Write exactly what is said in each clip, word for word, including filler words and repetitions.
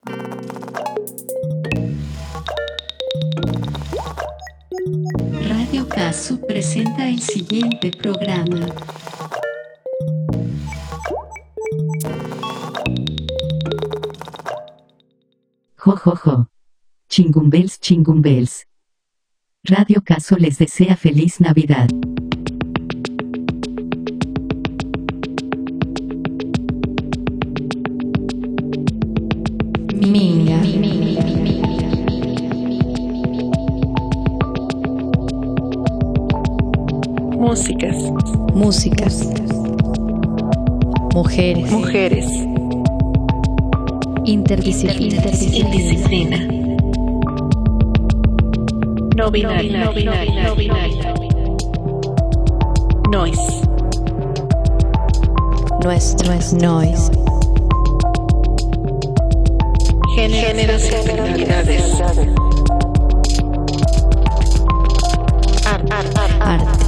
Radio Casu presenta el siguiente programa. Jo jo jo. Chingumbels chingumbels. Radio Casu les desea feliz Navidad. Minga. Músicas. Músicas. Mujeres. Mujeres. Interdisciplina. Indisciplina. No binario. No binario. No binario. Noise. Nuestro es noise. Géneros y actividades. Arte. Arte.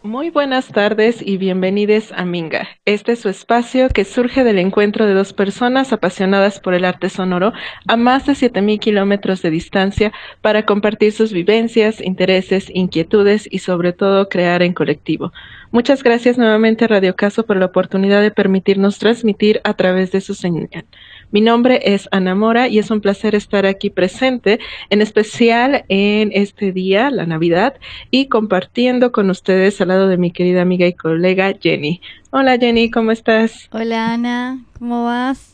Muy buenas tardes y bienvenidos a Minga. Este es su espacio que surge del encuentro de dos personas apasionadas por el arte sonoro a más de siete mil kilómetros de distancia para compartir sus vivencias, intereses, inquietudes y sobre todo crear en colectivo. Muchas gracias nuevamente a Radio Caso por la oportunidad de permitirnos transmitir a través de su señal. Mi nombre es Ana Mora y es un placer estar aquí presente, en especial en este día, la Navidad, y compartiendo con ustedes al lado de mi querida amiga y colega Jenny. Hola Jenny, ¿cómo estás? Hola Ana, ¿cómo vas?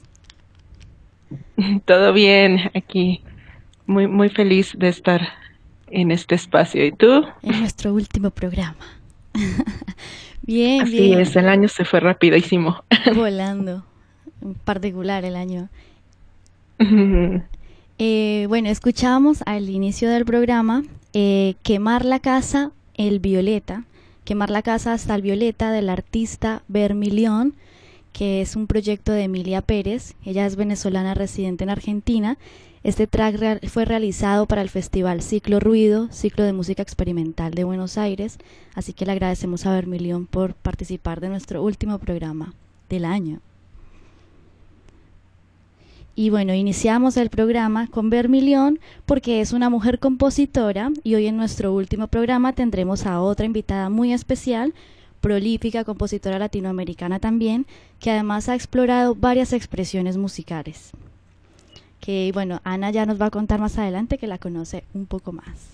Todo bien, aquí muy muy feliz de estar en este espacio. ¿Y tú? En nuestro último programa. Bien, Así bien. es, el año se fue rapidísimo. Volando. En particular el año. Eh, bueno, escuchábamos al inicio del programa eh, Quemar la casa, el Violeta. Quemar la casa hasta el Violeta del artista Vermilión, que es un proyecto de Emilia Pérez. Ella es venezolana residente en Argentina. Este track real, fue realizado para el festival Ciclo Ruido, Ciclo de Música Experimental de Buenos Aires. Así que le agradecemos a Vermilión por participar de nuestro último programa del año. Y bueno, iniciamos el programa con Vermilión porque es una mujer compositora y hoy en nuestro último programa tendremos a otra invitada muy especial, prolífica compositora latinoamericana también, que además ha explorado varias expresiones musicales. Que bueno, Ana ya nos va a contar más adelante que la conoce un poco más.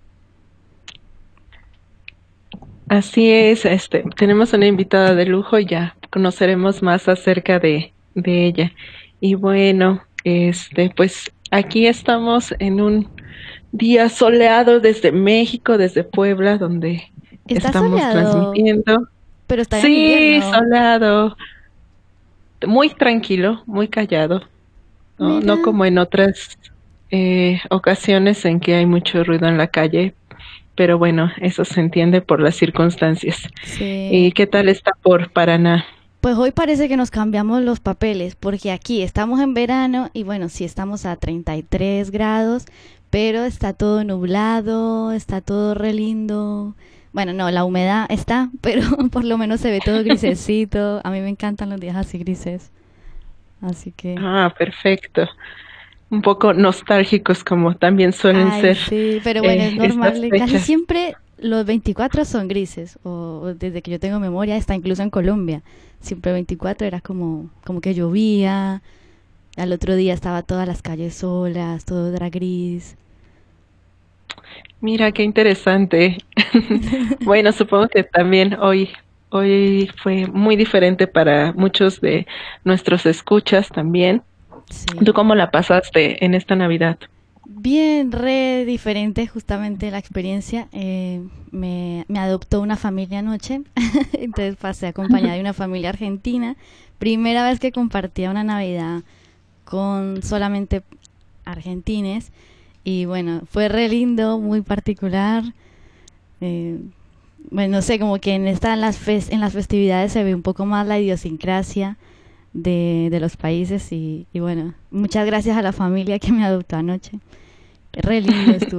Así es, este, tenemos una invitada de lujo y ya conoceremos más acerca de, de ella. Y bueno, este, pues aquí estamos en un día soleado desde México, desde Puebla, donde ¿Está estamos soleado? transmitiendo. Pero está en Sí, invierno. soleado, muy tranquilo, muy callado, no, Mira. no como en otras eh, ocasiones en que hay mucho ruido en la calle, pero bueno, eso se entiende por las circunstancias. Sí. ¿Y qué tal está por Paraná? Pues hoy parece que nos cambiamos los papeles, porque aquí estamos en verano y bueno, sí estamos a treinta y tres grados, pero está todo nublado, está todo re lindo. Bueno, no, la humedad está, pero por lo menos se ve todo grisecito. A mí me encantan los días así grises. Así que... Ah, perfecto. Un poco nostálgicos como también suelen Ay, ser. sí, pero bueno, eh, es normal. estas Casi fechas. siempre los veinticuatro son grises, o, o desde que yo tengo memoria, está incluso en Colombia. Siempre veinticuatro era como, como que llovía, al otro día estaba todas las calles solas, todo era gris. Mira, qué interesante. Bueno, supongo que también hoy, hoy fue muy diferente para muchos de nuestros escuchas también. Sí. ¿Tú cómo la pasaste en esta Navidad? Bien, re diferente justamente la experiencia. Eh, me, me adoptó una familia anoche, entonces pasé acompañada de una familia argentina. Primera vez que compartía una Navidad con solamente argentines y bueno, fue re lindo, muy particular. Eh, bueno, no sé, como que en, esta, en, las fes, en las festividades se ve un poco más la idiosincrasia de, de los países y, y bueno, muchas gracias a la familia que me adoptó anoche. Re lindo estuvo.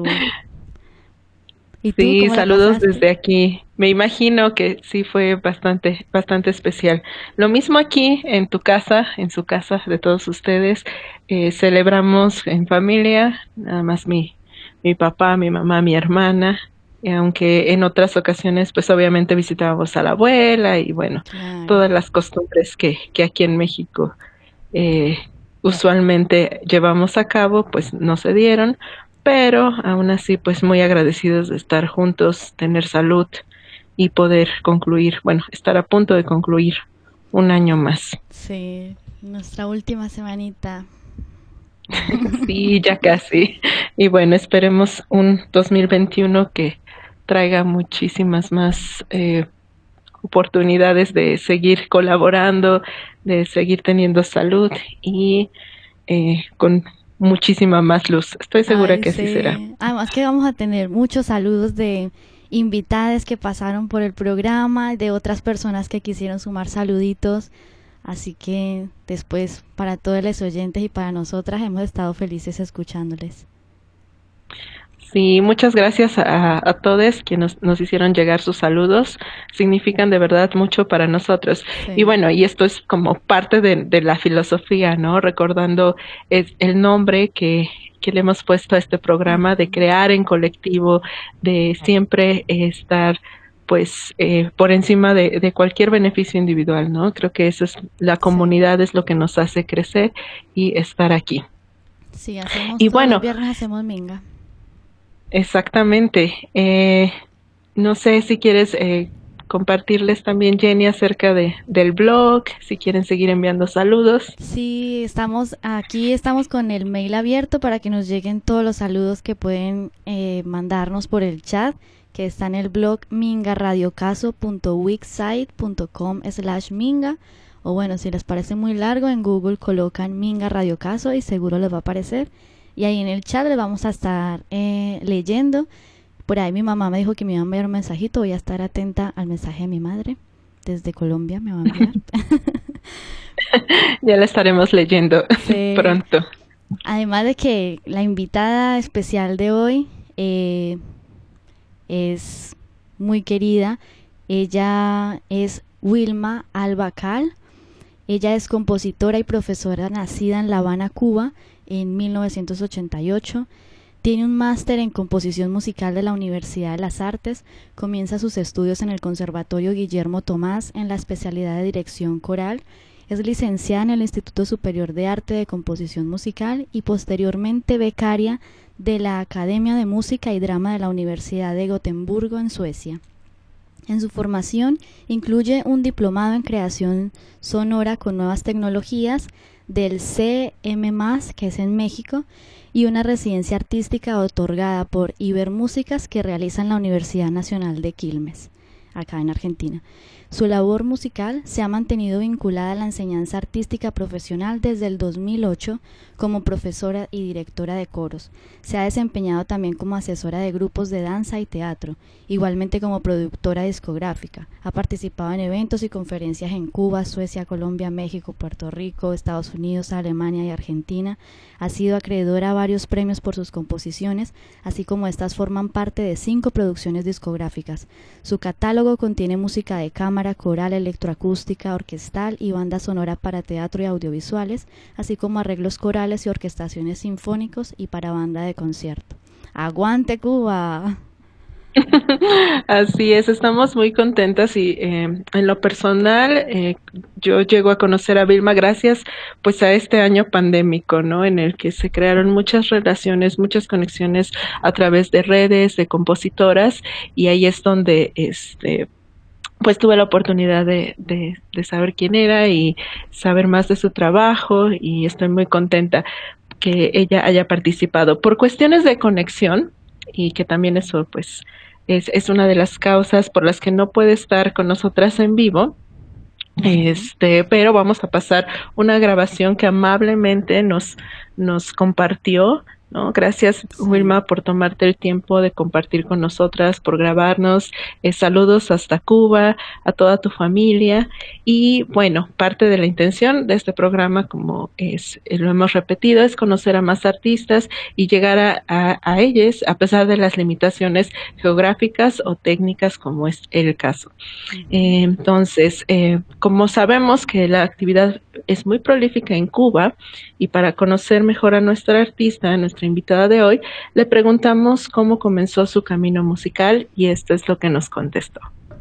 ¿Y tú, Sí, cómo la saludos pasaste? desde aquí. Me imagino que sí fue bastante, bastante especial. Lo mismo aquí en tu casa, en su casa de todos ustedes. Eh, celebramos en familia, nada más mi, mi papá, mi mamá, mi hermana. Y aunque en otras ocasiones, pues obviamente visitábamos a la abuela y bueno, Claro. todas las costumbres que, que aquí en México eh, usualmente llevamos a cabo, pues no se dieron. Pero aún así, pues muy agradecidos de estar juntos, tener salud y poder concluir, bueno, estar a punto de concluir un año más. Sí, nuestra última semanita. Sí, ya casi. Y bueno, esperemos un dos mil veintiuno que traiga muchísimas más eh, oportunidades de seguir colaborando, de seguir teniendo salud y eh, con muchísima más luz. Estoy segura Ay, que así sí. será. Además que vamos a tener muchos saludos de invitadas que pasaron por el programa, de otras personas que quisieron sumar saluditos. Así que después, para todos los oyentes y para nosotras, hemos estado felices escuchándoles. Sí, muchas gracias a, a todos quienes nos, nos hicieron llegar sus saludos. Significan de verdad mucho para nosotros. Y Sí, bueno, y esto es como parte de, de la filosofía, ¿no? Recordando es el nombre que, que le hemos puesto a este programa de ujú, crear en colectivo, de siempre eh, estar pues eh, por encima de, de cualquier beneficio individual, ¿no? Creo que eso es, la sí, comunidad es lo que nos hace crecer y estar aquí. sí, hacemos Y todos los bueno, viernes hacemos minga. exactamente. Eh, no sé si quieres eh, compartirles también, Jenny, acerca de, del blog, si quieren seguir enviando saludos. Sí, estamos aquí, estamos con el mail abierto para que nos lleguen todos los saludos que pueden eh, mandarnos por el chat, que está en el blog mingaradiocaso punto wixsite punto com slash minga. O bueno, si les parece muy largo, en Google colocan Minga Radio Caso y seguro les va a aparecer. Y ahí en el chat les vamos a estar eh, leyendo. Por ahí mi mamá me dijo que me iba a enviar un mensajito, voy a estar atenta al mensaje de mi madre. Desde Colombia me va a enviar. Ya la estaremos leyendo Sí. pronto. Además de que la invitada especial de hoy eh, es muy querida. Ella es Wilma Albacal. Ella es compositora y profesora nacida en La Habana, Cuba, en mil novecientos ochenta y ocho. Tiene un máster en composición musical de la Universidad de las Artes. Comienza sus estudios en el Conservatorio Guillermo Tomás en la especialidad de dirección coral. Es licenciada en el Instituto Superior de Arte de Composición Musical y posteriormente becaria de la Academia de Música y Drama de la Universidad de Gotemburgo en Suecia. En su formación incluye un diplomado en creación sonora con nuevas tecnologías del C M M A S, que es en México, y una residencia artística otorgada por Ibermúsicas que realiza en la Universidad Nacional de Quilmes, acá en Argentina. Su labor musical se ha mantenido vinculada a la enseñanza artística profesional desde el dos mil ocho como profesora y directora de coros. Se ha desempeñado también como asesora de grupos de danza y teatro, igualmente como productora discográfica. Ha participado en eventos y conferencias en Cuba, Suecia, Colombia, México, Puerto Rico, Estados Unidos, Alemania y Argentina. Ha sido acreedora a varios premios por sus composiciones, así como estas forman parte de cinco producciones discográficas. Su catálogo contiene música de cámara, coral, electroacústica, orquestal y banda sonora para teatro y audiovisuales, así como arreglos corales y orquestaciones sinfónicos y para banda de concierto. ¡Aguante Cuba! Así es, estamos muy contentas y eh, en lo personal eh, yo llego a conocer a Vilma gracias pues a este año pandémico, ¿no? En el que se crearon muchas relaciones, muchas conexiones a través de redes, de compositoras y ahí es donde este pues tuve la oportunidad de, de, de saber quién era y saber más de su trabajo y estoy muy contenta que ella haya participado. Por cuestiones de conexión y que también eso pues es, es una de las causas por las que no puede estar con nosotras en vivo, Uh-huh. este, pero vamos a pasar una grabación que amablemente nos, nos compartió, ¿no? Gracias, Sí. Wilma, por tomarte el tiempo de compartir con nosotras, por grabarnos. Eh, saludos hasta Cuba, a toda tu familia. Y bueno, parte de la intención de este programa, como es, eh, lo hemos repetido, es conocer a más artistas y llegar a, a, a ellos, a pesar de las limitaciones geográficas o técnicas, como es el caso. Uh-huh. Eh, entonces, eh, como sabemos que la actividad es muy prolífica en Cuba y para conocer mejor a nuestra artista, a nuestra invitada de hoy, le preguntamos cómo comenzó su camino musical y esto es lo que nos contestó.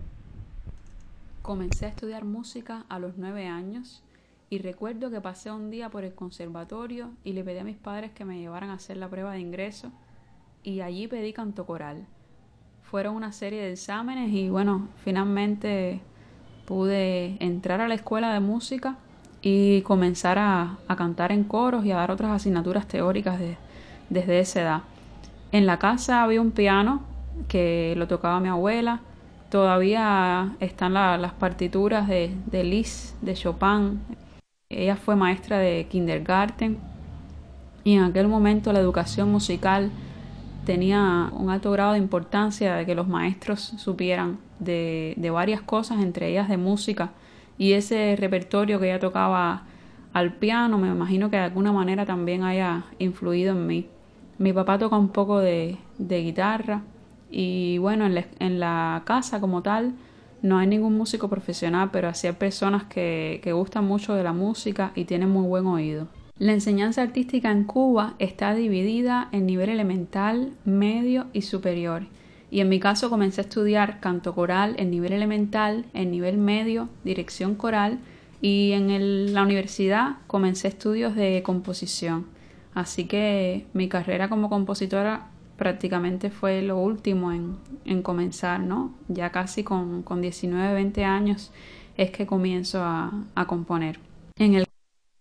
Comencé a estudiar música a los nueve años y recuerdo que pasé un día por el conservatorio y le pedí a mis padres que me llevaran a hacer la prueba de ingreso y allí pedí canto coral. Fueron una serie de exámenes y bueno, finalmente pude entrar a la escuela de música y comenzar a, a cantar en coros y a dar otras asignaturas teóricas de, desde esa edad. En la casa había un piano que lo tocaba mi abuela. Todavía están la, las partituras de, de Liszt, de Chopin. Ella fue maestra de kindergarten y en aquel momento la educación musical tenía un alto grado de importancia de que los maestros supieran de, de varias cosas, entre ellas de música, y ese repertorio que ella tocaba al piano me imagino que de alguna manera también haya influido en mí. Mi papá toca un poco de, de guitarra y bueno, en la, en la casa como tal no hay ningún músico profesional, pero sí hay personas que, que gustan mucho de la música y tienen muy buen oído. La enseñanza artística en Cuba está dividida en nivel elemental, medio y superior. Y en mi caso comencé a estudiar canto coral en nivel elemental, en nivel medio, dirección coral, y en el, la universidad comencé estudios de composición. Así que mi carrera como compositora prácticamente fue lo último en, en comenzar, ¿no? Ya casi con, con diecinueve, veinte años es que comienzo a, a componer. En el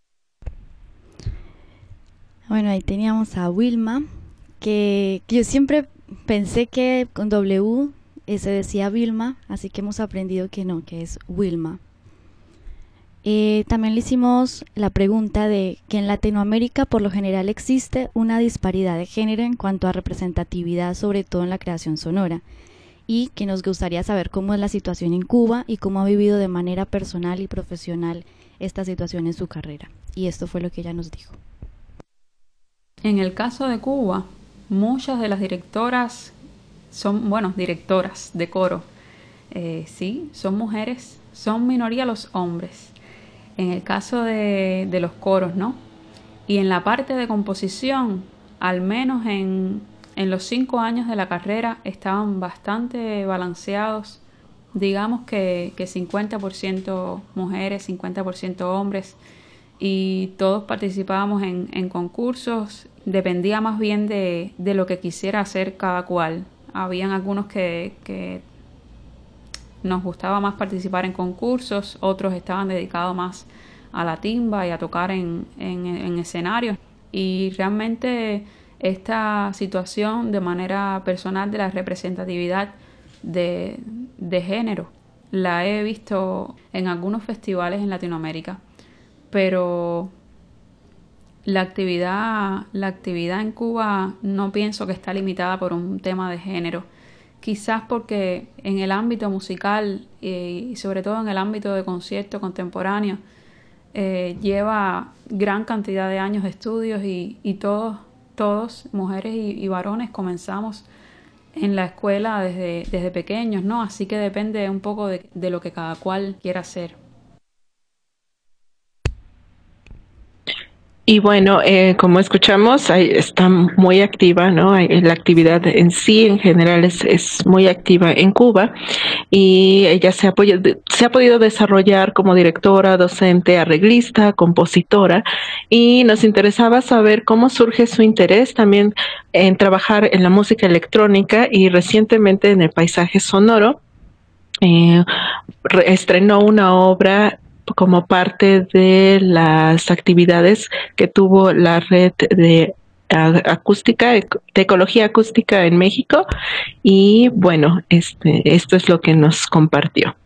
Bueno, ahí teníamos a Wilma, que, que yo siempre pensé que con W eh, se decía Vilma, así que hemos aprendido que no, que es Wilma. Eh, también le hicimos la pregunta de que en Latinoamérica por lo general existe una disparidad de género en cuanto a representatividad, sobre todo en la creación sonora, y que nos gustaría saber cómo es la situación en Cuba y cómo ha vivido de manera personal y profesional esta situación en su carrera. Y esto fue lo que ella nos dijo. En el caso de Cuba, muchas de las directoras son, bueno, directoras de coro, eh, sí, son mujeres, son minoría los hombres. En el caso de, de los coros, ¿no? Y en la parte de composición, al menos en, en los cinco años de la carrera, estaban bastante balanceados. Digamos que, que cincuenta por ciento mujeres, cincuenta por ciento hombres, y todos participábamos en, en concursos. Dependía más bien de, de lo que quisiera hacer cada cual. Habían algunos que, que nos gustaba más participar en concursos, otros estaban dedicados más a la timba y a tocar en, en, en escenarios. Y realmente esta situación de manera personal de la representatividad de, de género la he visto en algunos festivales en Latinoamérica, pero la actividad, la actividad en Cuba no pienso que está limitada por un tema de género. Quizás porque en el ámbito musical eh, y sobre todo en el ámbito de concierto contemporáneo eh, lleva gran cantidad de años de estudios y, y todos, todos, mujeres y, y varones, comenzamos en la escuela desde, desde pequeños, ¿no? Así que depende un poco de, de lo que cada cual quiera hacer. Y bueno, eh, como escuchamos, ahí está muy activa, ¿no? Hay- La actividad en sí, en general, es, es muy activa en Cuba y ella se ha, apoya- se ha podido desarrollar como directora, docente, arreglista, compositora, y nos interesaba saber cómo surge su interés también en trabajar en la música electrónica y recientemente en el paisaje sonoro. Eh, re- estrenó una obra como parte de las actividades que tuvo la red de a- acústica, ec- de ecología acústica en México, y bueno, este, esto es lo que nos compartió.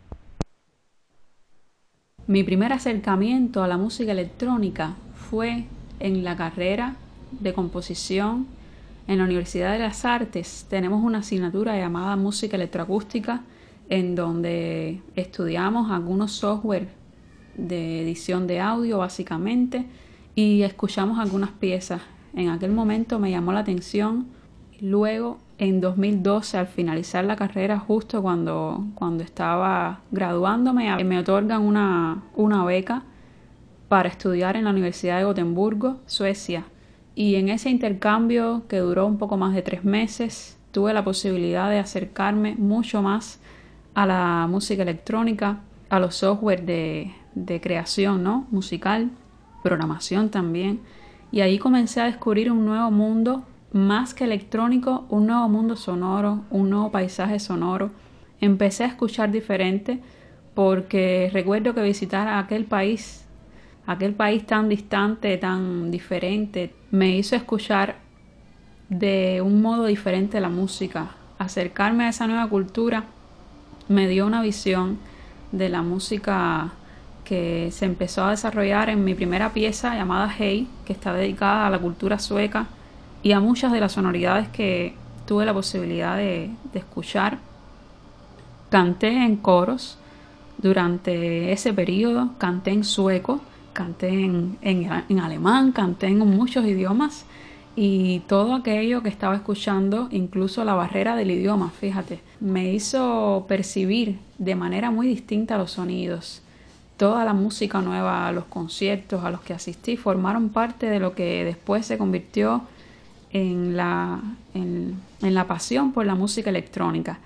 Mi primer acercamiento a la música electrónica fue en la carrera de composición en la Universidad de las Artes. Tenemos una asignatura llamada música electroacústica en donde estudiamos algunos software de edición de audio básicamente y escuchamos algunas piezas. En aquel momento me llamó la atención. Luego, en dos mil doce, al finalizar la carrera, justo cuando, cuando estaba graduándome, me otorgan una, una beca para estudiar en la Universidad de Gotemburgo, Suecia. Y en ese intercambio, que duró un poco más de tres meses, tuve la posibilidad de acercarme mucho más a la música electrónica, a los software de, de creación, ¿no? musical, programación también. Y ahí comencé a descubrir un nuevo mundo, más que electrónico, un nuevo mundo sonoro, un nuevo paisaje sonoro. Empecé a escuchar diferente porque recuerdo que visitar aquel país, aquel país tan distante, tan diferente, me hizo escuchar de un modo diferente la música. Acercarme a esa nueva cultura me dio una visión de la música que se empezó a desarrollar en mi primera pieza llamada Hey, que está dedicada a la cultura sueca y a muchas de las sonoridades que tuve la posibilidad de, de escuchar. Canté en coros durante ese periodo, canté en sueco, canté en, en, en alemán, canté en muchos idiomas y todo aquello que estaba escuchando, incluso la barrera del idioma, fíjate, me hizo percibir de manera muy distinta los sonidos. Toda la música nueva, los conciertos a los que asistí formaron parte de lo que después se convirtió en la, en, en la pasión por la música electrónica,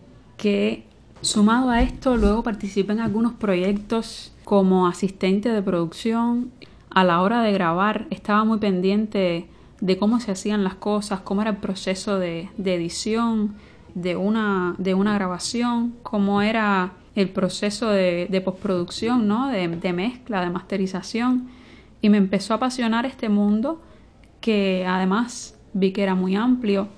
que sumado a esto luego participé en algunos proyectos como asistente de producción. A la hora de grabar estaba muy pendiente de cómo se hacían las cosas, cómo era el proceso de, de edición de una, de una grabación, cómo era el proceso de, de postproducción, ¿no? de, de mezcla, de masterización, y me empezó a apasionar este mundo que además vi que era muy amplio.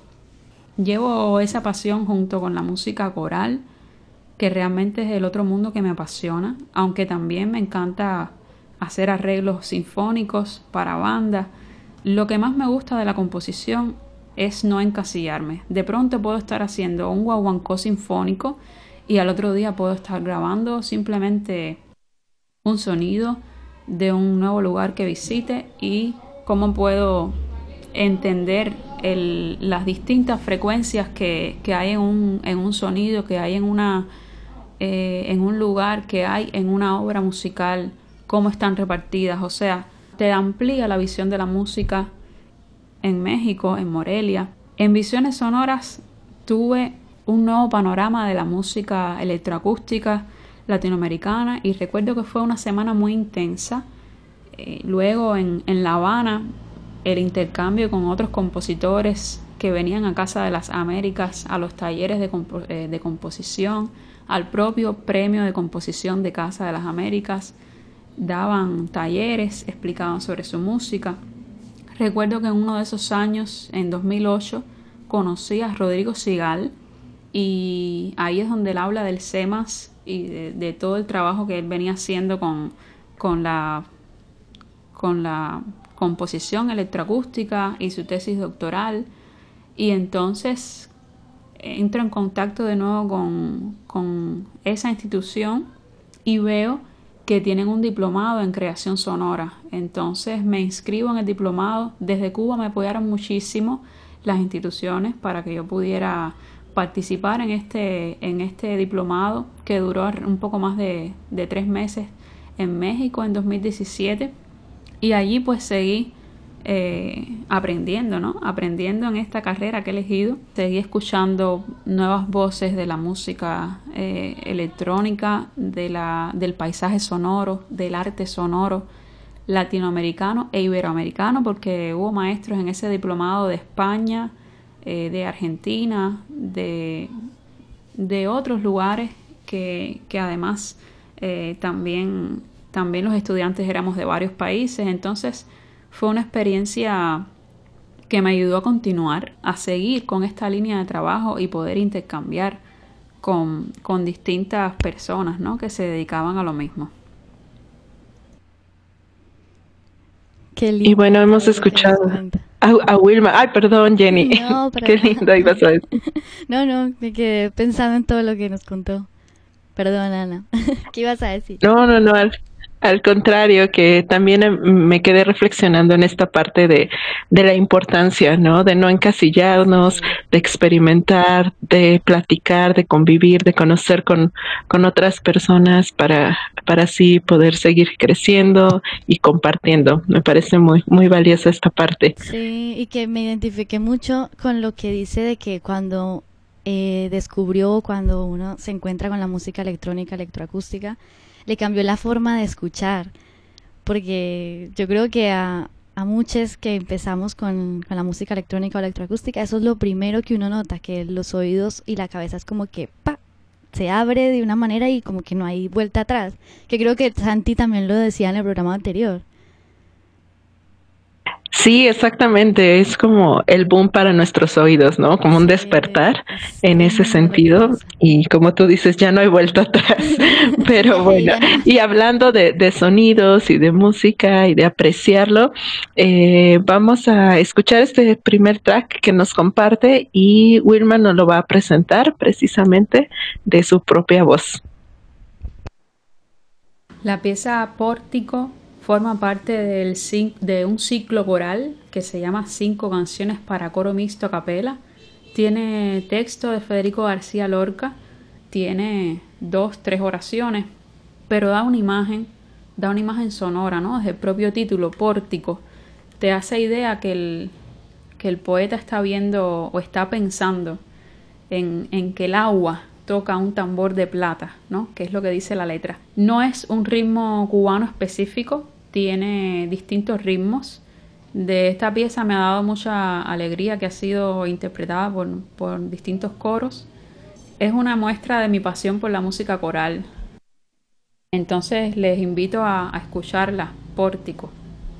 Llevo esa pasión junto con la música coral, que realmente es el otro mundo que me apasiona, aunque también me encanta hacer arreglos sinfónicos para bandas. Lo que más me gusta de la composición es no encasillarme. De pronto puedo estar haciendo un guaguancó sinfónico y al otro día puedo estar grabando simplemente un sonido de un nuevo lugar que visite, y cómo puedo entender el, las distintas frecuencias que, que hay en un, en un sonido, que hay en, una, eh, en un lugar, que hay en una obra musical, cómo están repartidas. O sea, te amplía la visión de la música en México, en Morelia. En Visiones Sonoras tuve un nuevo panorama de la música electroacústica latinoamericana, y recuerdo que fue una semana muy intensa. Eh, luego en, en La Habana, el intercambio con otros compositores que venían a Casa de las Américas, a los talleres de, compo eh, de composición, al propio premio de composición de Casa de las Américas. Daban talleres, explicaban sobre su música. Recuerdo que en uno de esos años, en dos mil ocho, conocí a Rodrigo Sigal, y ahí es donde él habla del CEMAS y de, de todo el trabajo que él venía haciendo con, con, la, con la composición electroacústica y su tesis doctoral. Y entonces entro en contacto de nuevo con, con esa institución y veo que tienen un diplomado en creación sonora. Entonces me inscribo en el diplomado. Desde Cuba me apoyaron muchísimo las instituciones para que yo pudiera participar en este, en este diplomado, que duró un poco más de, de tres meses en México en dos mil diecisiete. Y allí pues seguí eh, aprendiendo, ¿no? Aprendiendo en esta carrera que he elegido. Seguí escuchando nuevas voces de la música eh, electrónica, de la, del paisaje sonoro, del arte sonoro latinoamericano e iberoamericano, porque hubo maestros en ese diplomado de España, eh, de Argentina, de, de otros lugares que, que además eh, también, también los estudiantes éramos de varios países. Entonces fue una experiencia que me ayudó a continuar, a seguir con esta línea de trabajo y poder intercambiar con, con distintas personas, ¿no?, que se dedicaban a lo mismo. Qué lindo. Y bueno, hemos escuchado a, a Wilma. Ay, perdón, Jenny. No, Qué lindo ibas a decir. No, no, me quedé pensando en todo lo que nos contó. Perdón, Ana. ¿Qué ibas a decir? No, no, no. Al, al contrario, que también me quedé reflexionando en esta parte de, de la importancia, ¿no? De no encasillarnos, de experimentar, de platicar, de convivir, de conocer con, con otras personas para, para así poder seguir creciendo y compartiendo. Me parece muy, muy valiosa esta parte. Sí, y que me identifiqué mucho con lo que dice de que cuando eh, descubrió, cuando uno se encuentra con la música electrónica, electroacústica, le cambió la forma de escuchar, porque yo creo que a, a muchos que empezamos con, con la música electrónica o electroacústica, eso es lo primero que uno nota, que los oídos y la cabeza es como que ¡pa! Se abre de una manera y como que no hay vuelta atrás, que creo que Santi también lo decía en el programa anterior. Sí, exactamente, es como el boom para nuestros oídos, ¿no? Como un despertar en ese sentido, y como tú dices, ya no hay vuelta atrás. Pero bueno, y hablando de, de sonidos y de música y de apreciarlo, eh, vamos a escuchar este primer track que nos comparte, y Wilma nos lo va a presentar precisamente de su propia voz. La pieza Pórtico forma parte del, de un ciclo coral que se llama Cinco canciones para coro mixto a capela. Tiene texto de Federico García Lorca, tiene dos, tres oraciones, pero da una imagen, da una imagen sonora, ¿no? Desde el propio título, Pórtico, te hace idea que el, que el poeta está viendo o está pensando en, en que el agua toca un tambor de plata, ¿no? Que es lo que dice la letra. No es un ritmo cubano específico, tiene distintos ritmos. De esta pieza me ha dado mucha alegría que ha sido interpretada por, por distintos coros. Es una muestra de mi pasión por la música coral. Entonces les invito a, a escucharla, Pórtico.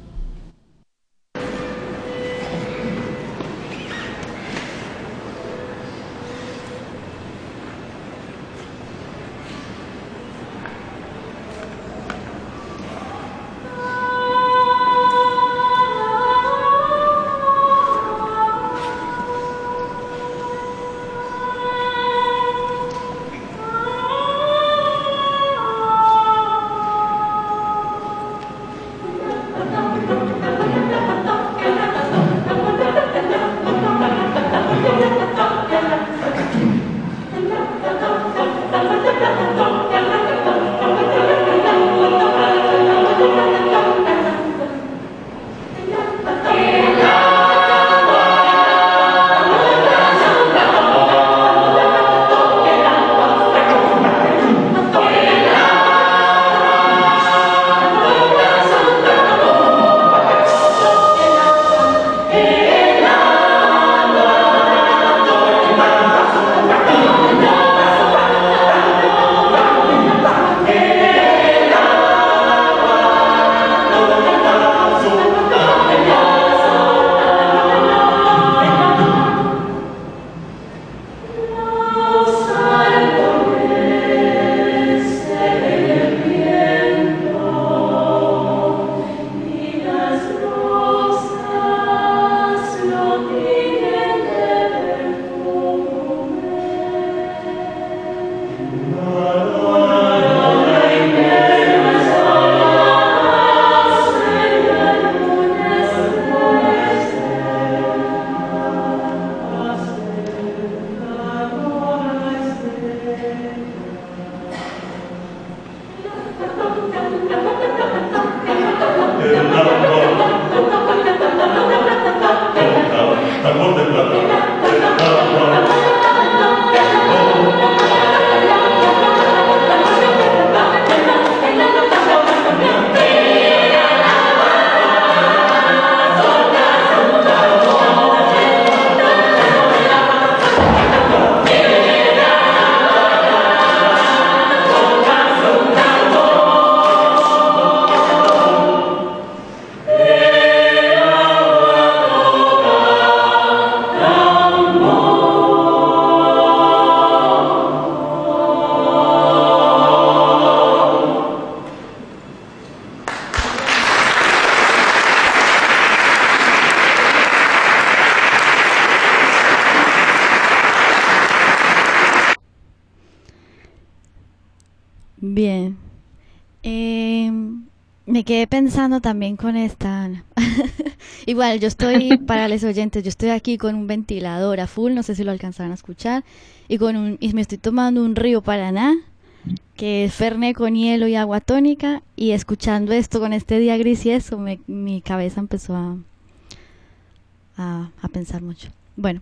Bien. Eh, me quedé pensando también con esta, Ana. Igual, yo estoy, para los oyentes, yo estoy aquí con un ventilador a full, no sé si lo alcanzaron a escuchar, y con un, y me estoy tomando un Río Paraná, que es Fernet con hielo y agua tónica, y escuchando esto con este día gris y eso, me, mi cabeza empezó a, a, a pensar mucho. Bueno.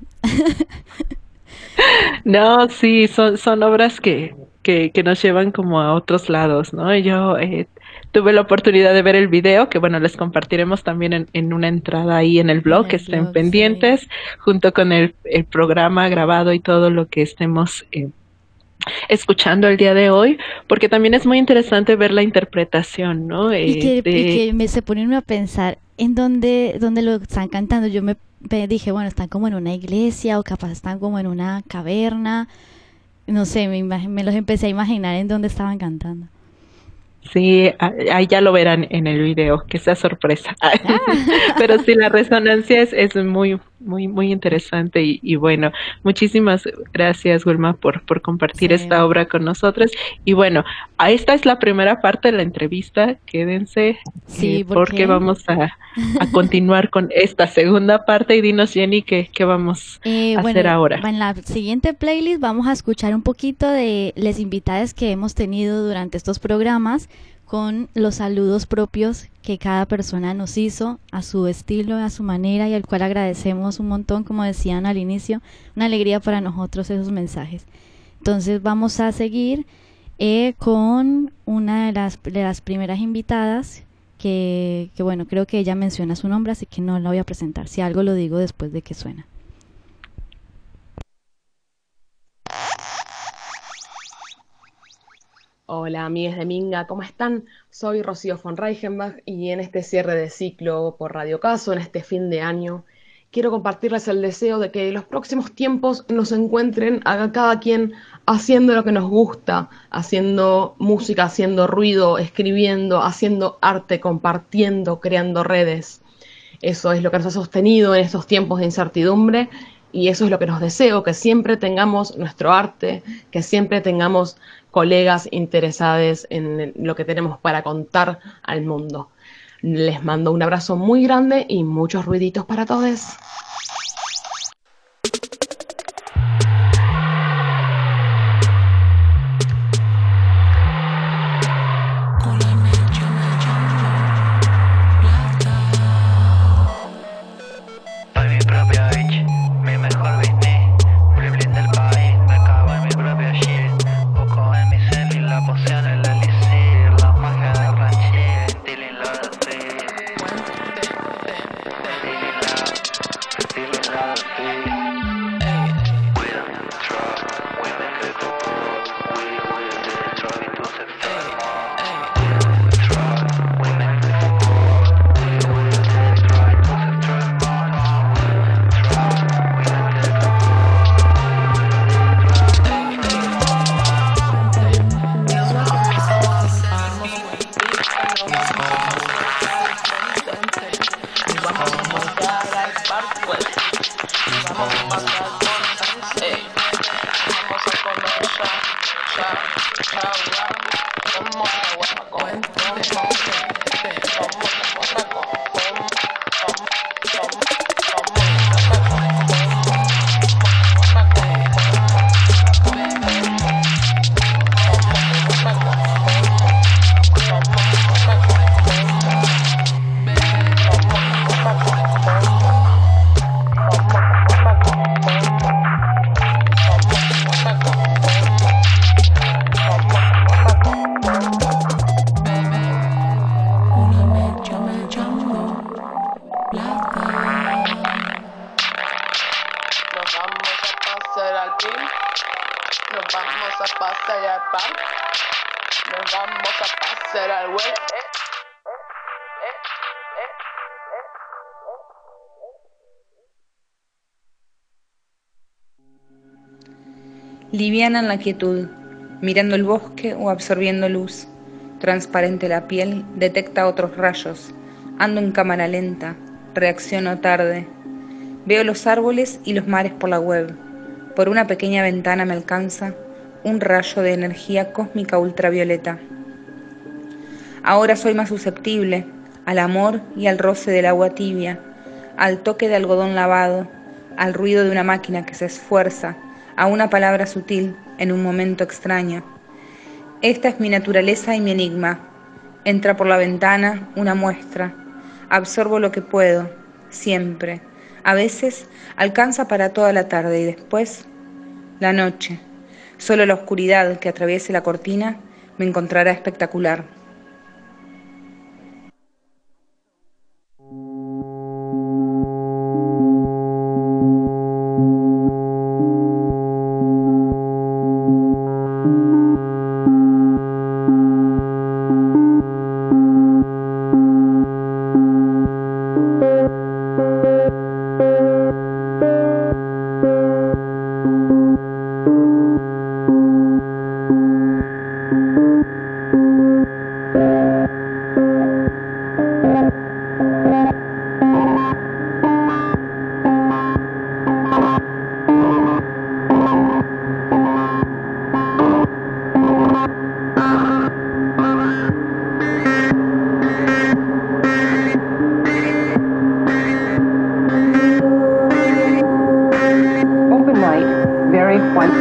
No, sí, son, son obras que, que, que nos llevan como a otros lados, ¿no? Yo eh, tuve la oportunidad de ver el video, que bueno, les compartiremos también en, en una entrada ahí en el blog, En que el estén blog, pendientes, sí. junto con el, el programa grabado y todo lo que estemos eh, escuchando el día de hoy, porque también es muy interesante ver la interpretación, ¿no? Eh, Y que, de... y que me se pone uno a pensar en dónde, dónde lo están cantando. Yo me, me dije, bueno, están como en una iglesia o capaz están como en una caverna. No sé, me, imag- me los empecé a imaginar en dónde estaban cantando. Sí, a- ahí ya lo verán en el video, que sea sorpresa. Pero sí, la resonancia es, es muy, muy, muy interesante y, y bueno, muchísimas gracias, Wilma, por, por compartir Sí. esta obra con nosotros. Y bueno, a esta es la primera parte de la entrevista, quédense, Sí, eh, ¿por porque qué? vamos a, a continuar con esta segunda parte y dinos, Jenny, qué, qué vamos Eh, a hacer bueno, ahora. en la siguiente playlist vamos a escuchar un poquito de las invitadas que hemos tenido durante estos programas con los saludos propios que cada persona nos hizo a su estilo, a su manera y al cual agradecemos un montón, como decían al inicio, una alegría para nosotros esos mensajes. Entonces vamos a seguir eh, con una de las, de las primeras invitadas que, que bueno, creo que ella menciona su nombre, así que no la voy a presentar. Si algo lo digo después de que suena. Hola, amigues de Minga, ¿cómo están? Soy Rocío von Reichenbach y en este cierre de ciclo por Radio Caso, en este fin de año, quiero compartirles el deseo de que los próximos tiempos nos encuentren a cada quien haciendo lo que nos gusta, haciendo música, haciendo ruido, escribiendo, haciendo arte, compartiendo, creando redes. Eso es lo que nos ha sostenido en estos tiempos de incertidumbre y eso es lo que nos deseo, que siempre tengamos nuestro arte, que siempre tengamos colegas interesados en lo que tenemos para contar al mundo. Les mando un abrazo muy grande y muchos ruiditos para todos. Soy mi propia bitch, mi mejor Britney, Brooklyn del país, me cago en mi propio shit. Busco en mi selfie la poción, el elixir, la magia del ranchir, stealing love, stealing love, stealing love, we don't control, we make it go, we will destroy tus enfermos. We don't control, we make it go, we will destroy tus enfermos. Liviana en la quietud, mirando el bosque o absorbiendo luz. Transparente la piel, detecta otros rayos. Ando en cámara lenta, reacciono tarde. Veo los árboles y los mares por la web. Por una pequeña ventana me alcanza un rayo de energía cósmica ultravioleta. Ahora soy más susceptible al amor y al roce del agua tibia, al toque de algodón lavado, al ruido de una máquina que se esfuerza, a una palabra sutil en un momento extraño. Esta es mi naturaleza y mi enigma. Entra por la ventana una muestra. Absorbo lo que puedo, siempre. A veces alcanza para toda la tarde y después la noche. Solo la oscuridad que atraviese la cortina me encontrará espectacular.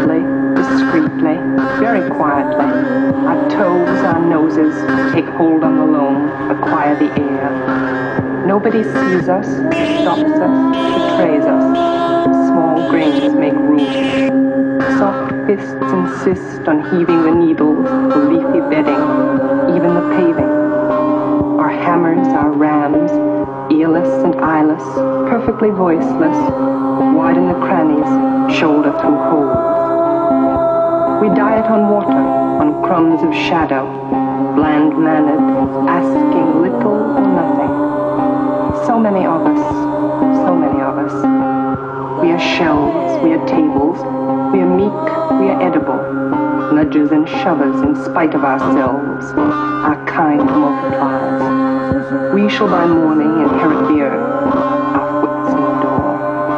quietly, discreetly, very quietly. Our toes, our noses take hold on the loam, acquire the air. Nobody sees us, stops us, betrays us. Small grains make room. Soft fists insist on heaving the needles, the leafy bedding, even the paving. Our hammers, our rams, earless and eyeless, perfectly voiceless, widen the crannies, shoulder through holes. We diet on water, on crumbs of shadow, bland-mannered, asking little or nothing. So many of us, so many of us. We are shelves, we are tables, we are meek, we are edible. Nudges and shovers in spite of ourselves, our kind multiplies. We shall by morning inherit the earth, our foots endure.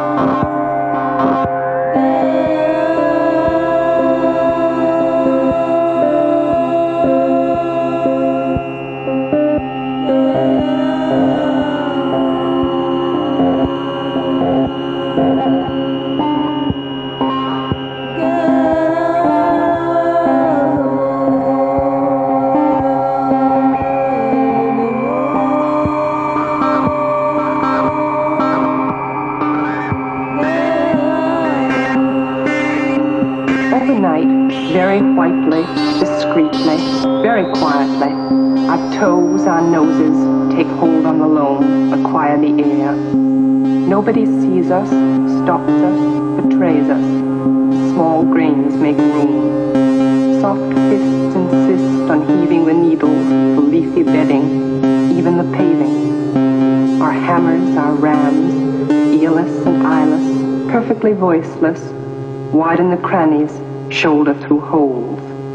Very whitely, discreetly, very quietly, our toes, our noses take hold on the loam, acquire the air. Nobody sees us, stops us, betrays us. Small grains make room. Soft fists insist on heaving the needles, the leafy bedding, even the paving. Our hammers, our rams, earless and eyeless, perfectly voiceless, widen the crannies, shoulder through holes.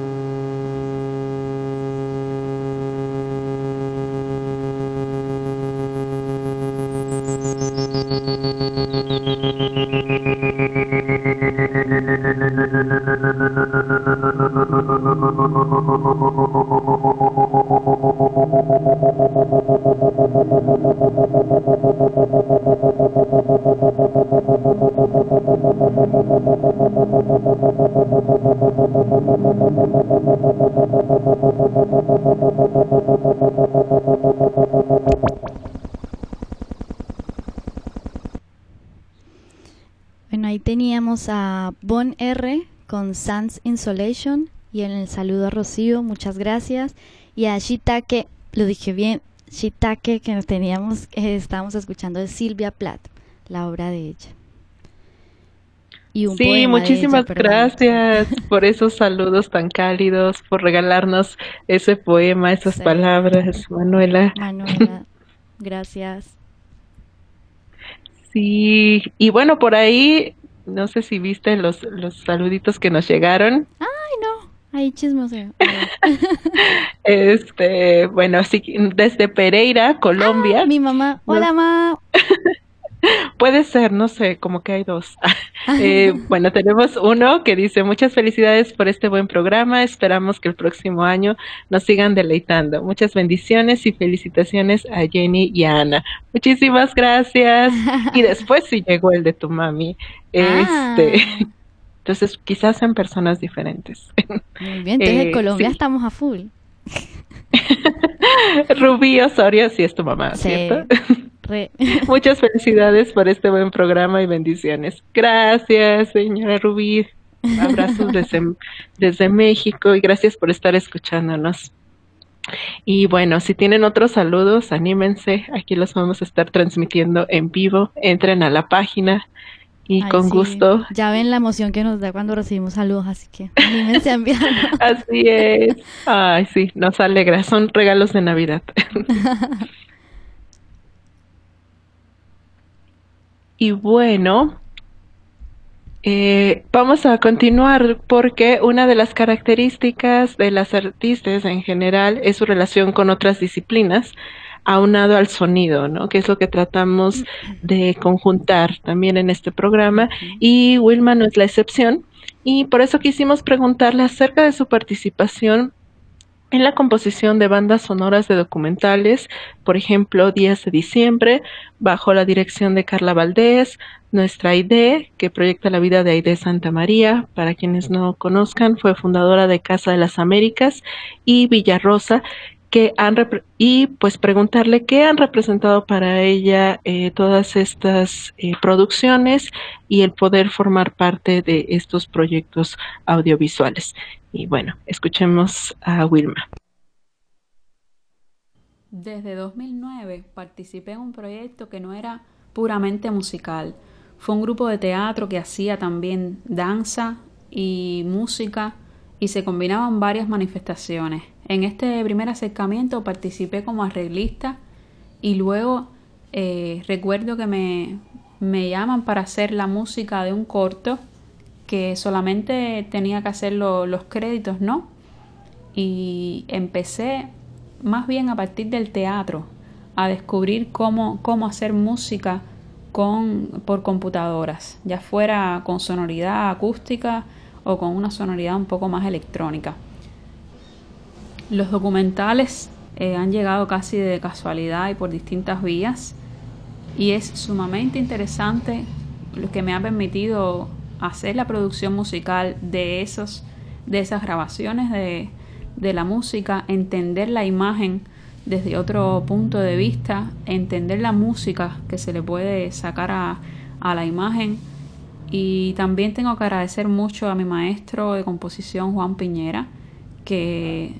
Bueno, ahí teníamos a Bon R con Sans Insolation y en el saludo a Rocío, muchas gracias, y a Shitake, lo dije bien, Shitake, que nos teníamos, eh, estábamos escuchando de Silvia Plath, la obra de ella. Y un sí, poema muchísimas de ella, gracias por esos saludos tan cálidos, por regalarnos ese poema, esas Sí. palabras, Manuela. Manuela, gracias. Sí, y bueno, por ahí, no sé si viste los, los saluditos que nos llegaron. Ay, no, ahí chismoseo. Este, bueno, sí, desde Pereira, Colombia. Ah, mi mamá, hola, ma. Puede ser, no sé, como que hay dos. eh, bueno, tenemos uno que dice, muchas felicidades por este buen programa, esperamos que el próximo año nos sigan deleitando. Muchas bendiciones y felicitaciones a Jenny y a Ana. Muchísimas gracias. Y después sí llegó el de tu mami. Este, Ah. entonces quizás sean personas diferentes. Muy bien, entonces en Eh, Colombia sí. estamos a full. Rubí Osorio, sí es tu mamá, Sí. ¿cierto? Re. Muchas felicidades por este buen programa y bendiciones. Gracias, señora Rubí. Abrazos desde, desde México y gracias por estar escuchándonos. Y bueno, si tienen otros saludos, anímense. Aquí los vamos a estar transmitiendo en vivo. Entren a la página y Ay, con sí. gusto. Ya ven la emoción que nos da cuando recibimos saludos, así que anímense a enviarnos. Así es. Ay, sí, nos alegra. Son regalos de Navidad. Y bueno, eh, vamos a continuar porque una de las características de las artistas en general es su relación con otras disciplinas, aunado al sonido, ¿no? Que es lo que tratamos de conjuntar también en este programa, y Wilma no es la excepción, y por eso quisimos preguntarle acerca de su participación en la composición de bandas sonoras de documentales, por ejemplo, Días de Diciembre, bajo la dirección de Carla Valdés, Nuestra Aide, que proyecta la vida de Aide Santa María, para quienes no conozcan, fue fundadora de Casa de las Américas, y Villarrosa, que han y pues preguntarle qué han representado para ella eh, todas estas eh, producciones y el poder formar parte de estos proyectos audiovisuales. Y bueno, escuchemos a Wilma. Desde dos mil nueve participé en un proyecto que no era puramente musical. Fue un grupo de teatro que hacía también danza y música y se combinaban varias manifestaciones. En este primer acercamiento participé como arreglista y luego eh, recuerdo que me, me llaman para hacer la música de un corto que solamente tenía que hacer lo, los créditos, ¿no? Y empecé más bien a partir del teatro a descubrir cómo, cómo hacer música con, por computadoras, ya fuera con sonoridad acústica o con una sonoridad un poco más electrónica. Los documentales eh, han llegado casi de casualidad y por distintas vías y es sumamente interesante lo que me ha permitido hacer la producción musical de, esos, de esas grabaciones de, de la música, entender la imagen desde otro punto de vista, entender la música que se le puede sacar a, a la imagen. Y también tengo que agradecer mucho a mi maestro de composición, Juan Piñera, que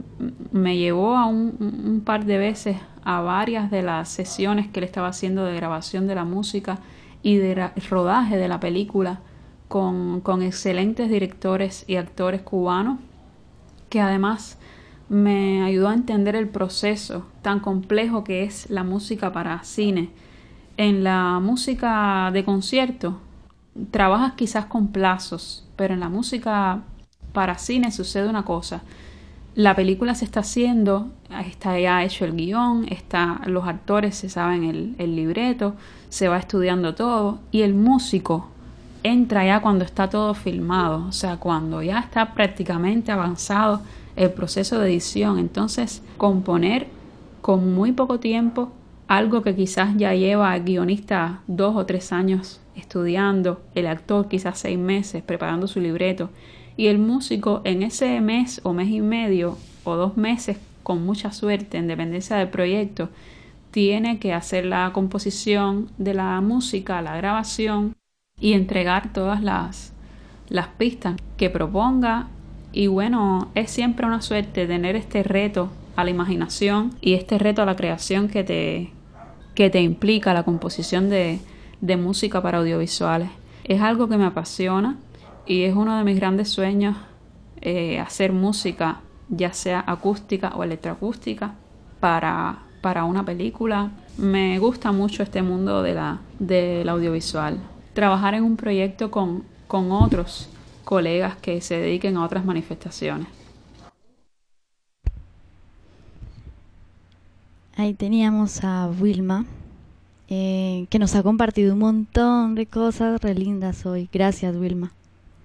me llevó a un, un par de veces a varias de las sesiones que él estaba haciendo de grabación de la música y de rodaje de la película con, con excelentes directores y actores cubanos, que además me ayudó a entender el proceso tan complejo que es la música para cine. En la música de concierto trabajas quizás con plazos, pero en la música para cine sucede una cosa. La película se está haciendo, está ya hecho el guión, está, los actores se saben el, el libreto, se va estudiando todo y el músico entra ya cuando está todo filmado, o sea, cuando ya está prácticamente avanzado el proceso de edición. Entonces, componer con muy poco tiempo algo que quizás ya lleva el guionista dos o tres años estudiando, el actor quizás seis meses preparando su libreto, y el músico en ese mes o mes y medio o dos meses, con mucha suerte, en dependencia del proyecto, tiene que hacer la composición de la música, la grabación y entregar todas las, las pistas que proponga. Y bueno, es siempre una suerte tener este reto a la imaginación y este reto a la creación que te, que te implica la composición de, de música para audiovisuales. Es algo que me apasiona. Y es uno de mis grandes sueños eh, hacer música, ya sea acústica o electroacústica, para, para una película. Me gusta mucho este mundo de la, del audiovisual. Trabajar en un proyecto con, con otros colegas que se dediquen a otras manifestaciones. Ahí teníamos a Wilma, eh, que nos ha compartido un montón de cosas re lindas hoy. Gracias, Wilma.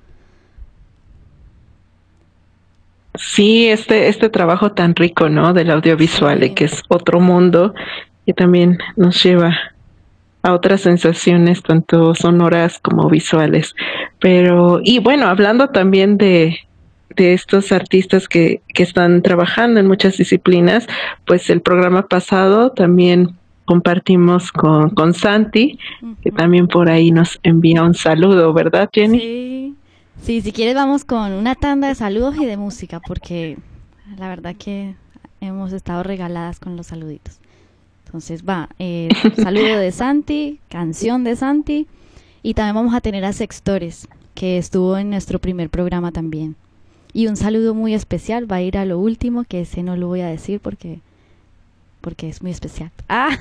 Sí, este, este trabajo tan rico, ¿no? Del audiovisual, sí. Que es otro mundo que también nos lleva a otras sensaciones, tanto sonoras como visuales. Pero, y bueno, hablando también de, de estos artistas que, que están trabajando en muchas disciplinas, pues el programa pasado también compartimos con, con Santi, uh-huh. que también por ahí nos envía un saludo, ¿verdad, Jenny? Sí. Sí, si quieres vamos con una tanda de saludos y de música, porque la verdad que hemos estado regaladas con los saluditos. Entonces va, eh, saludo de Santi, canción de Santi, y también vamos a tener a Sextores, que estuvo en nuestro primer programa también. Y un saludo muy especial va a ir a lo último, que ese no lo voy a decir porque, porque es muy especial. ¡Ah!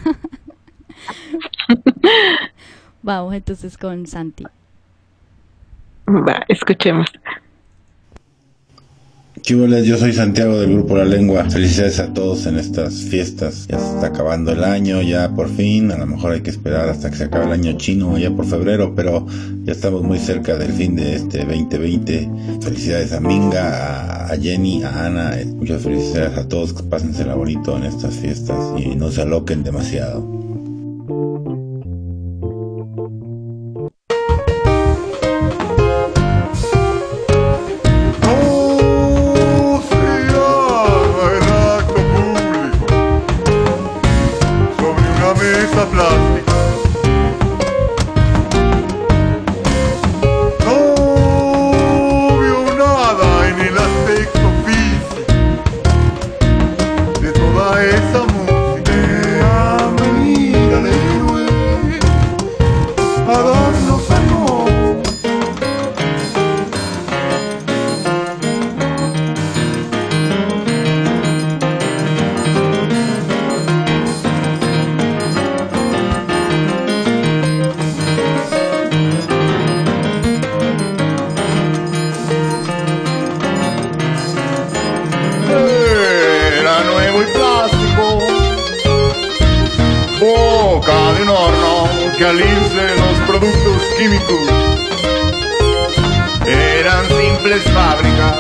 Vamos entonces con Santi. Va, escuchemos. Chiboles, yo soy Santiago del grupo La Lengua. Felicidades a todos en estas fiestas. Ya se está acabando el año, ya por fin. A lo mejor hay que esperar hasta que se acabe el año chino, ya por febrero, pero ya estamos muy cerca del fin de este veinte veinte. Felicidades a Minga, a Jenny, a Ana. Muchas felicidades a todos, que pásensela bonito en estas fiestas y no se aloquen demasiado. Que al irse los productos químicos eran simples fábricas.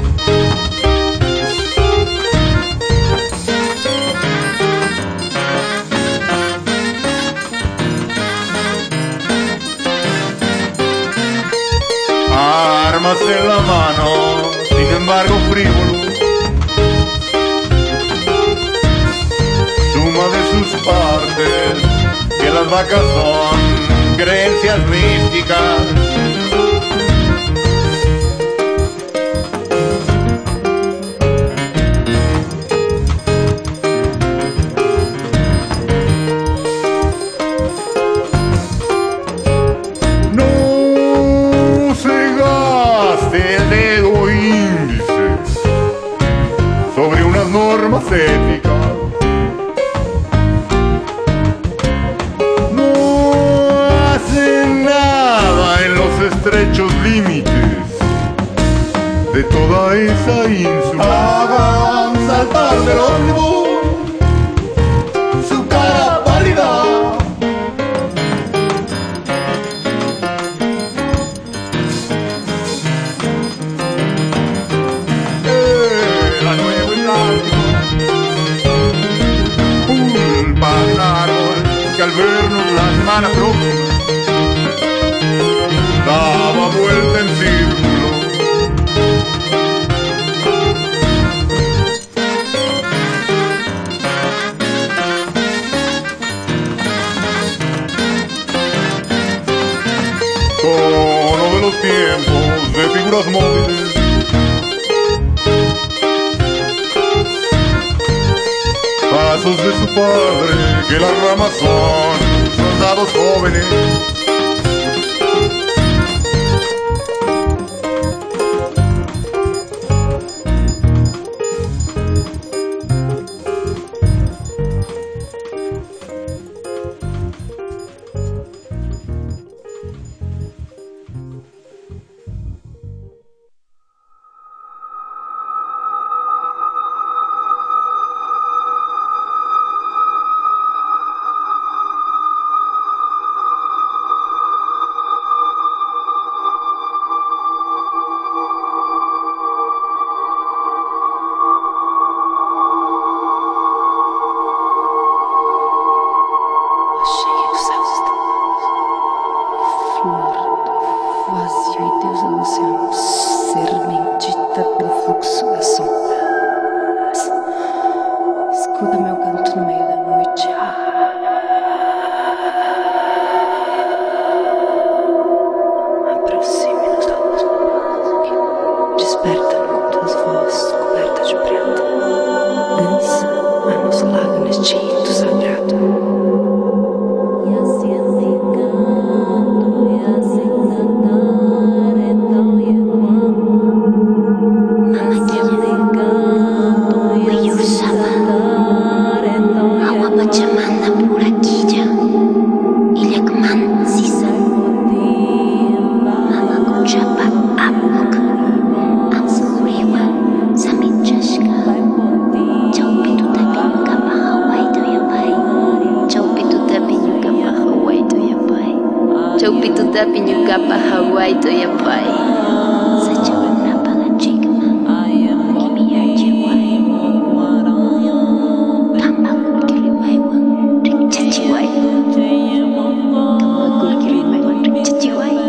Armas en la mano, sin embargo frívolos, suma de sus partes. Que las vacas son creencias místicas. No se gaste el dedo índice sobre unas normas éticas. Estrechos límites de toda esa ínsula. Hagan saltar del ómnibus su cara pálida. Eh, la nueva y blanca, culpa al árbol que al vernos la semana próxima daba vuelta en círculo. Tono de los tiempos de figuras móviles, pasos de su padre, que las ramas son soldados jóvenes. Thank you. Pinyuka pa Hawaii to ya pai. Sacha na pa chikma. Kimi ya chiwai. Tambang kili mai wang rik chachiwai. Kama kili mai wang rik chachiwai.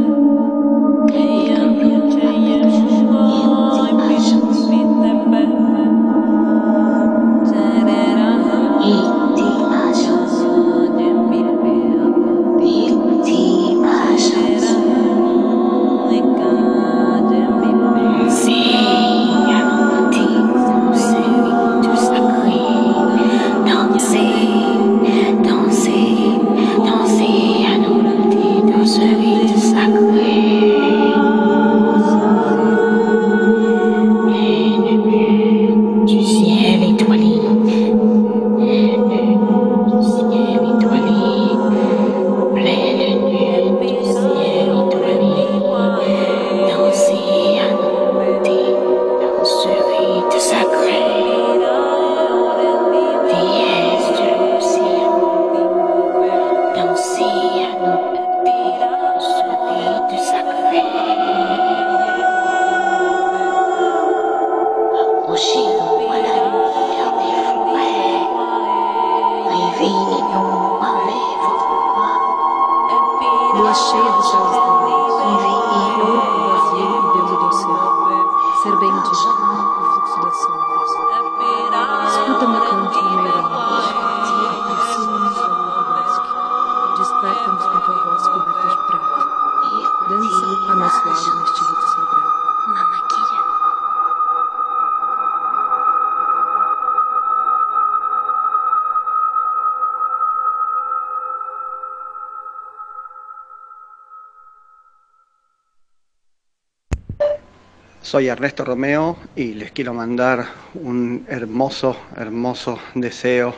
Soy Ernesto Romeo y les quiero mandar un hermoso, hermoso deseo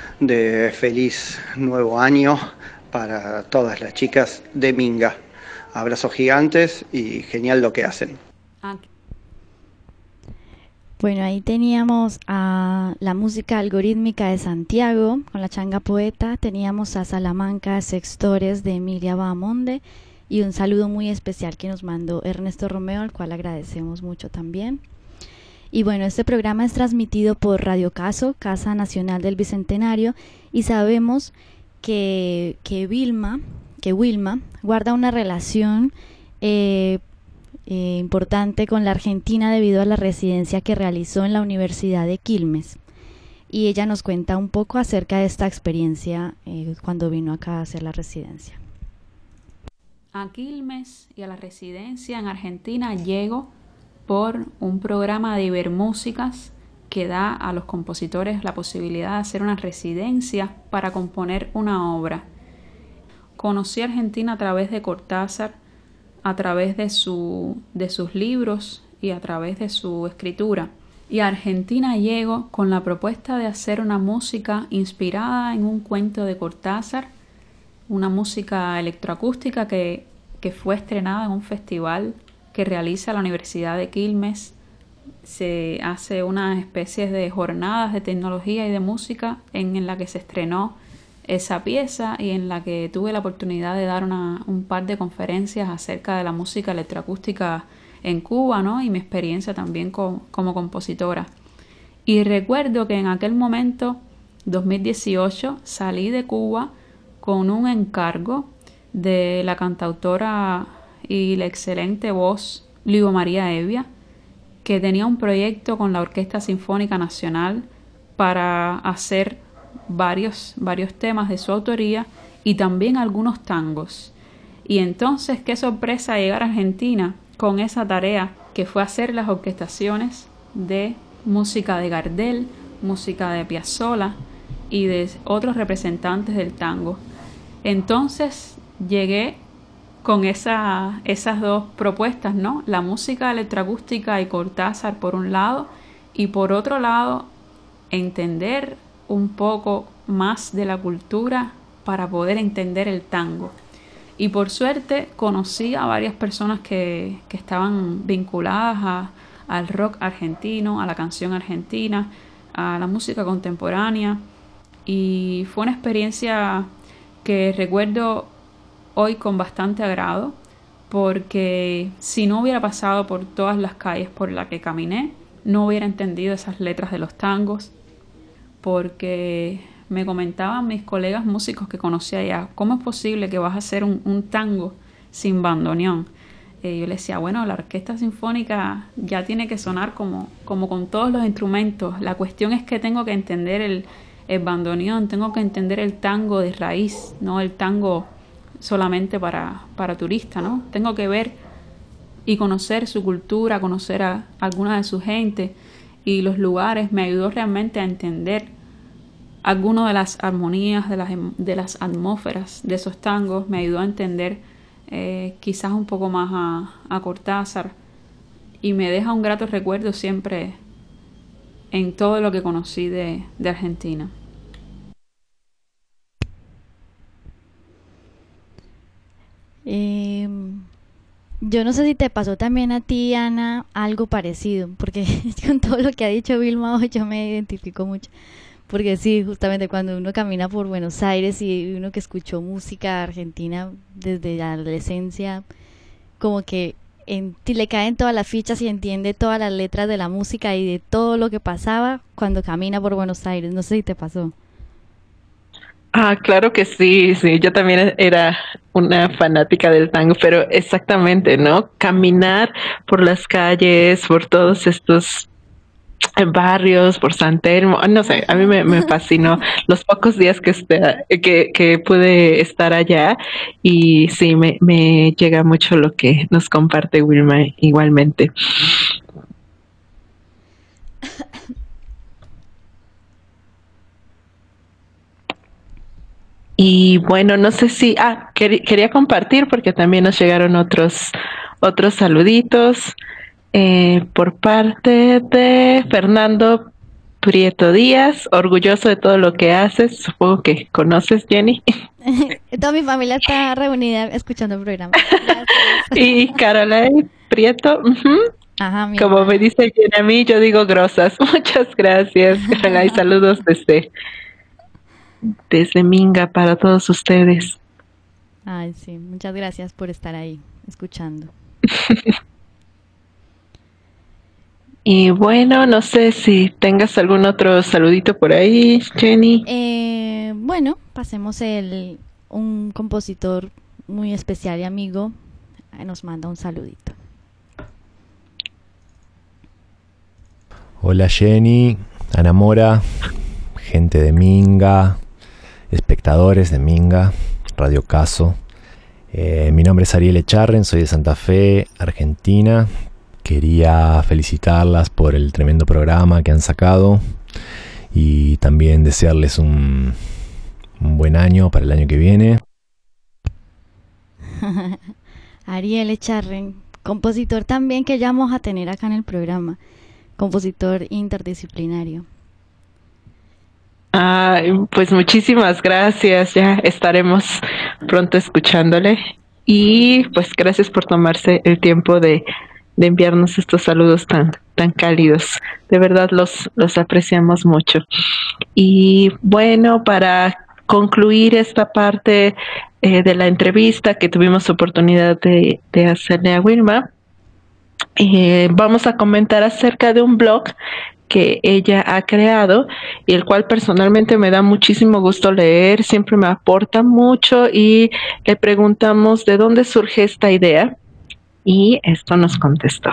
de feliz nuevo año para todas las chicas de Minga. Abrazos gigantes y genial lo que hacen. Bueno, ahí teníamos a la música algorítmica de Santiago con la changa poeta, teníamos a Salamanca Sextores de Emilia Bahamonde y un saludo muy especial que nos mandó Ernesto Romeo, al cual agradecemos mucho también. Y bueno, este programa es transmitido por Radio Caso, Casa Nacional del Bicentenario, y sabemos que, que Vilma, que Wilma guarda una relación eh, eh, importante con la Argentina debido a la residencia que realizó en la Universidad de Quilmes. Y ella nos cuenta un poco acerca de esta experiencia eh, cuando vino acá a hacer la residencia. A Quilmes y a la residencia en Argentina llego por un programa de Ibermúsicas que da a los compositores la posibilidad de hacer una residencia para componer una obra. Conocí a Argentina a través de Cortázar, a través de, su, de sus libros y a través de su escritura. Y a Argentina llego con la propuesta de hacer una música inspirada en un cuento de Cortázar, una música electroacústica que, que fue estrenada en un festival que realiza la Universidad de Quilmes. Se hace unas especies de jornadas de tecnología y de música en, en la que se estrenó esa pieza y en la que tuve la oportunidad de dar una, un par de conferencias acerca de la música electroacústica en Cuba, ¿no? Y mi experiencia también con, como compositora. Y recuerdo que en aquel momento, dos mil dieciocho, salí de Cuba con un encargo de la cantautora y la excelente voz Ligo María Evia, que tenía un proyecto con la Orquesta Sinfónica Nacional para hacer varios, varios temas de su autoría y también algunos tangos. Y entonces, qué sorpresa llegar a Argentina con esa tarea que fue hacer las orquestaciones de música de Gardel, música de Piazzolla y de otros representantes del tango. Entonces llegué con esa, esas dos propuestas, ¿no? La música electroacústica y Cortázar por un lado, y por otro lado entender un poco más de la cultura para poder entender el tango. Y por suerte conocí a varias personas que, que estaban vinculadas a, al rock argentino, a la canción argentina, a la música contemporánea, y fue una experiencia que recuerdo hoy con bastante agrado, porque si no hubiera pasado por todas las calles por las que caminé, no hubiera entendido esas letras de los tangos, porque me comentaban mis colegas músicos que conocí allá, ¿cómo es posible que vas a hacer un, un tango sin bandoneón? Eh, yo les decía, bueno, la orquesta sinfónica ya tiene que sonar como, como con todos los instrumentos. La cuestión es que tengo que entender el, el bandoneón, tengo que entender el tango de raíz, no el tango solamente para, para turistas, ¿no? Tengo que ver y conocer su cultura, conocer a alguna de su gente y los lugares. Me ayudó realmente a entender algunas de las armonías, de las, de las atmósferas de esos tangos. Me ayudó a entender eh, quizás un poco más a, a Cortázar, y me deja un grato recuerdo siempre en todo lo que conocí de, de Argentina. Eh, yo no sé si te pasó también a ti, Ana, algo parecido, porque con todo lo que ha dicho Vilma hoy yo me identifico mucho. Porque sí, justamente cuando uno camina por Buenos Aires y uno que escuchó música argentina desde la adolescencia, como que en, le caen todas las fichas y entiende todas las letras de la música y de todo lo que pasaba cuando camina por Buenos Aires. No sé si te pasó. Ah, claro que sí, sí, yo también era una fanática del tango, pero exactamente, ¿no? Caminar por las calles, por todos estos barrios, por San Telmo, no sé, a mí me, me fascinó los pocos días que, esté, que, que pude estar allá, y sí, me, me llega mucho lo que nos comparte Wilma igualmente. Y bueno, no sé si, ah, quer, quería compartir porque también nos llegaron otros, otros saluditos. Eh, por parte de Fernando Prieto Díaz, orgulloso de todo lo que haces. Supongo que conoces, Jenny. Toda mi familia está reunida escuchando el programa. Y Caroline Prieto, uh-huh. Ajá, mi como hermana. me dice Jenny a mí, yo digo grosas. Muchas gracias, Caroline. Saludos desde, desde Minga para todos ustedes. Ay, sí, muchas gracias por estar ahí escuchando. Y bueno, no sé si tengas algún otro saludito por ahí, Jenny. Eh, bueno, pasemos el un compositor muy especial y amigo eh, nos manda un saludito. Hola Jenny, Ana Mora, gente de Minga, espectadores de Minga, Radio Caso. Eh, mi nombre es Ariel Echarren, soy de Santa Fe, Argentina. Quería felicitarlas por el tremendo programa que han sacado y también desearles un, un buen año para el año que viene. Ariel Echarren, compositor también que ya vamos a tener acá en el programa, compositor interdisciplinario. Ay, pues muchísimas gracias, ya estaremos pronto escuchándole, y pues gracias por tomarse el tiempo de de enviarnos estos saludos tan, tan cálidos. De verdad los, los apreciamos mucho. Y bueno, para concluir esta parte eh, de la entrevista que tuvimos oportunidad de, de hacerle a Wilma, eh, vamos a comentar acerca de un blog que ella ha creado y el cual personalmente me da muchísimo gusto leer, siempre me aporta mucho, y le preguntamos de dónde surge esta idea. Y esto nos contestó.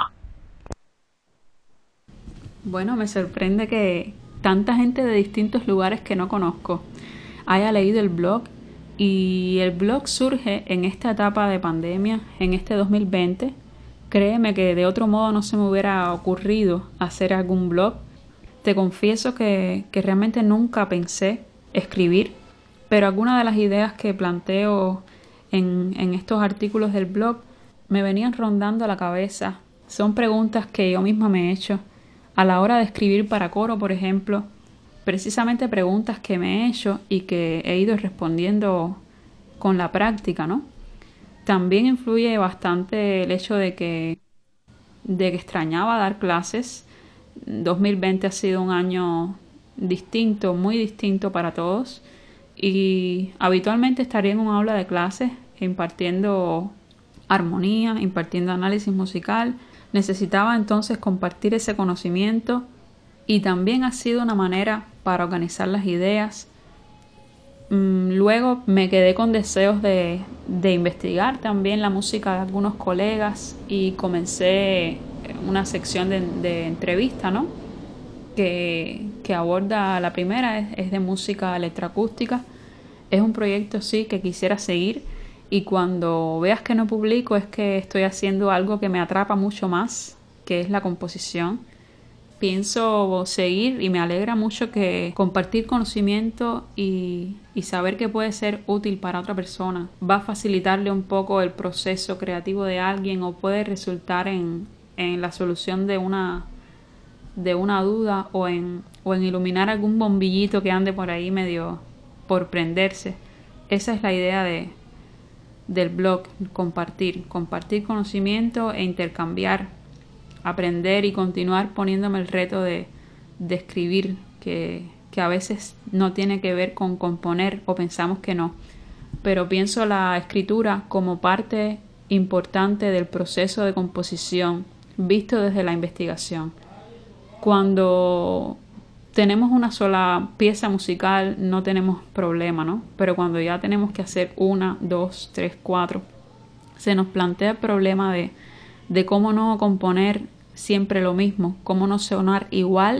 Bueno, me sorprende que tanta gente de distintos lugares que no conozco haya leído el blog, y el blog surge en esta etapa de pandemia, en este dos mil veinte. Créeme que de otro modo no se me hubiera ocurrido hacer algún blog. Te confieso que, que realmente nunca pensé escribir, pero algunas de las ideas que planteo en, en estos artículos del blog me venían rondando a la cabeza. Son preguntas que yo misma me he hecho a la hora de escribir para coro, por ejemplo. Precisamente preguntas que me he hecho y que he ido respondiendo con la práctica, ¿no? También influye bastante el hecho de que, de que extrañaba dar clases. dos mil veinte ha sido un año distinto, muy distinto para todos. Y habitualmente estaría en un aula de clases impartiendo armonía, impartiendo análisis musical. Necesitaba entonces compartir ese conocimiento y también ha sido una manera para organizar las ideas. Luego me quedé con deseos de, de investigar también la música de algunos colegas y comencé una sección de, de entrevista, ¿no? Que, que aborda, la primera es, es de música electroacústica. Es un proyecto sí que quisiera seguir, y cuando veas que no publico es que estoy haciendo algo que me atrapa mucho más, que es la composición. Pienso seguir y me alegra mucho que compartir conocimiento y, y saber que puede ser útil para otra persona va a facilitarle un poco el proceso creativo de alguien, o puede resultar en, en la solución de una, de una duda, o en, o en iluminar algún bombillito que ande por ahí medio por prenderse. Esa es la idea de, del blog, compartir, compartir conocimiento e intercambiar, aprender y continuar poniéndome el reto de, de escribir, que, que a veces no tiene que ver con componer, o pensamos que no, pero pienso la escritura como parte importante del proceso de composición visto desde la investigación. Cuando tenemos una sola pieza musical no tenemos problema, ¿no? Pero cuando ya tenemos que hacer una, dos, tres, cuatro, se nos plantea el problema de, de cómo no componer siempre lo mismo, cómo no sonar igual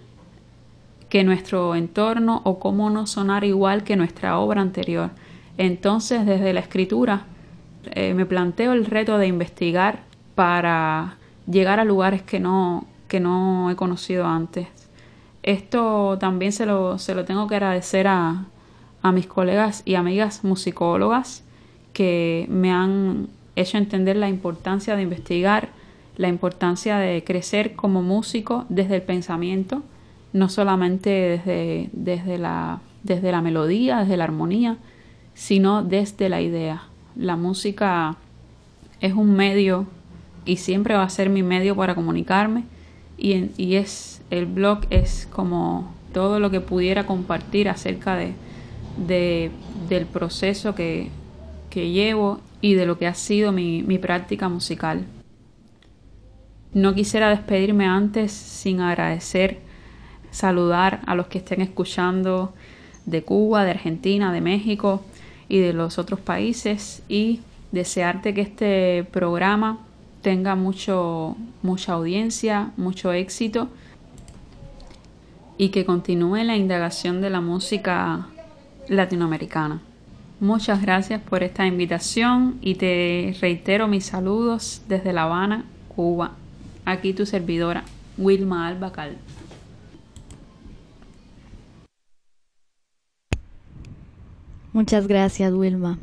que nuestro entorno, o cómo no sonar igual que nuestra obra anterior. Entonces, desde la escritura eh, me planteo el reto de investigar para llegar a lugares que no, que no he conocido antes. Esto también se lo, se lo tengo que agradecer a, a mis colegas y amigas musicólogas, que me han hecho entender la importancia de investigar, la importancia de crecer como músico desde el pensamiento, no solamente desde, desde, la, desde la melodía, desde la armonía, sino desde la idea. La música es un medio y siempre va a ser mi medio para comunicarme, y, y es, el blog es como todo lo que pudiera compartir acerca de, de, del proceso que, que llevo y de lo que ha sido mi, mi práctica musical. No quisiera despedirme antes sin agradecer, saludar a los que estén escuchando de Cuba, de Argentina, de México y de los otros países, y desearte que este programa tenga mucho, mucha audiencia, mucho éxito, y que continúe la indagación de la música latinoamericana. Muchas gracias por esta invitación y te reitero mis saludos desde La Habana, Cuba. Aquí tu servidora, Wilma Albacal. Muchas gracias, Wilma.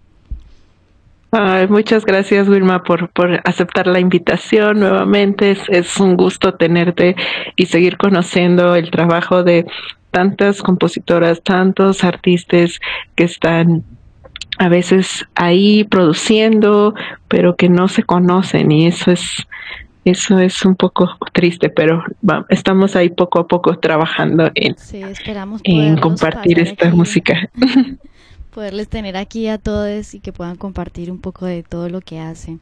Ay, muchas gracias, Wilma, por, por aceptar la invitación nuevamente. Es, es un gusto tenerte y seguir conociendo el trabajo de tantas compositoras, tantos artistas que están a veces ahí produciendo, pero que no se conocen, y eso es eso es un poco triste, pero va, estamos ahí poco a poco trabajando en, sí, esperamos en compartir esta aquí. música. Poderles tener aquí a todos y que puedan compartir un poco de todo lo que hacen.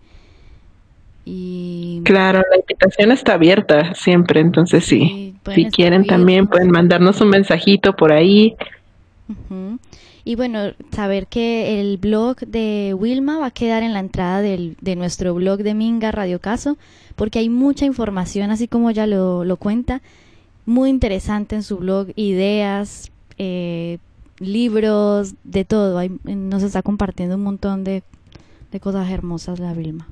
Y claro, la invitación está abierta siempre, entonces sí, sí si quieren también pueden mandarnos un mensajito por ahí. Uh-huh. Y bueno, saber que el blog de Wilma va a quedar en la entrada del, de nuestro blog de Minga Radio Caso, porque hay mucha información, así como ella lo, lo cuenta, muy interesante en su blog, ideas, eh, libros, de todo. Hay, nos está compartiendo un montón de, de cosas hermosas la Wilma.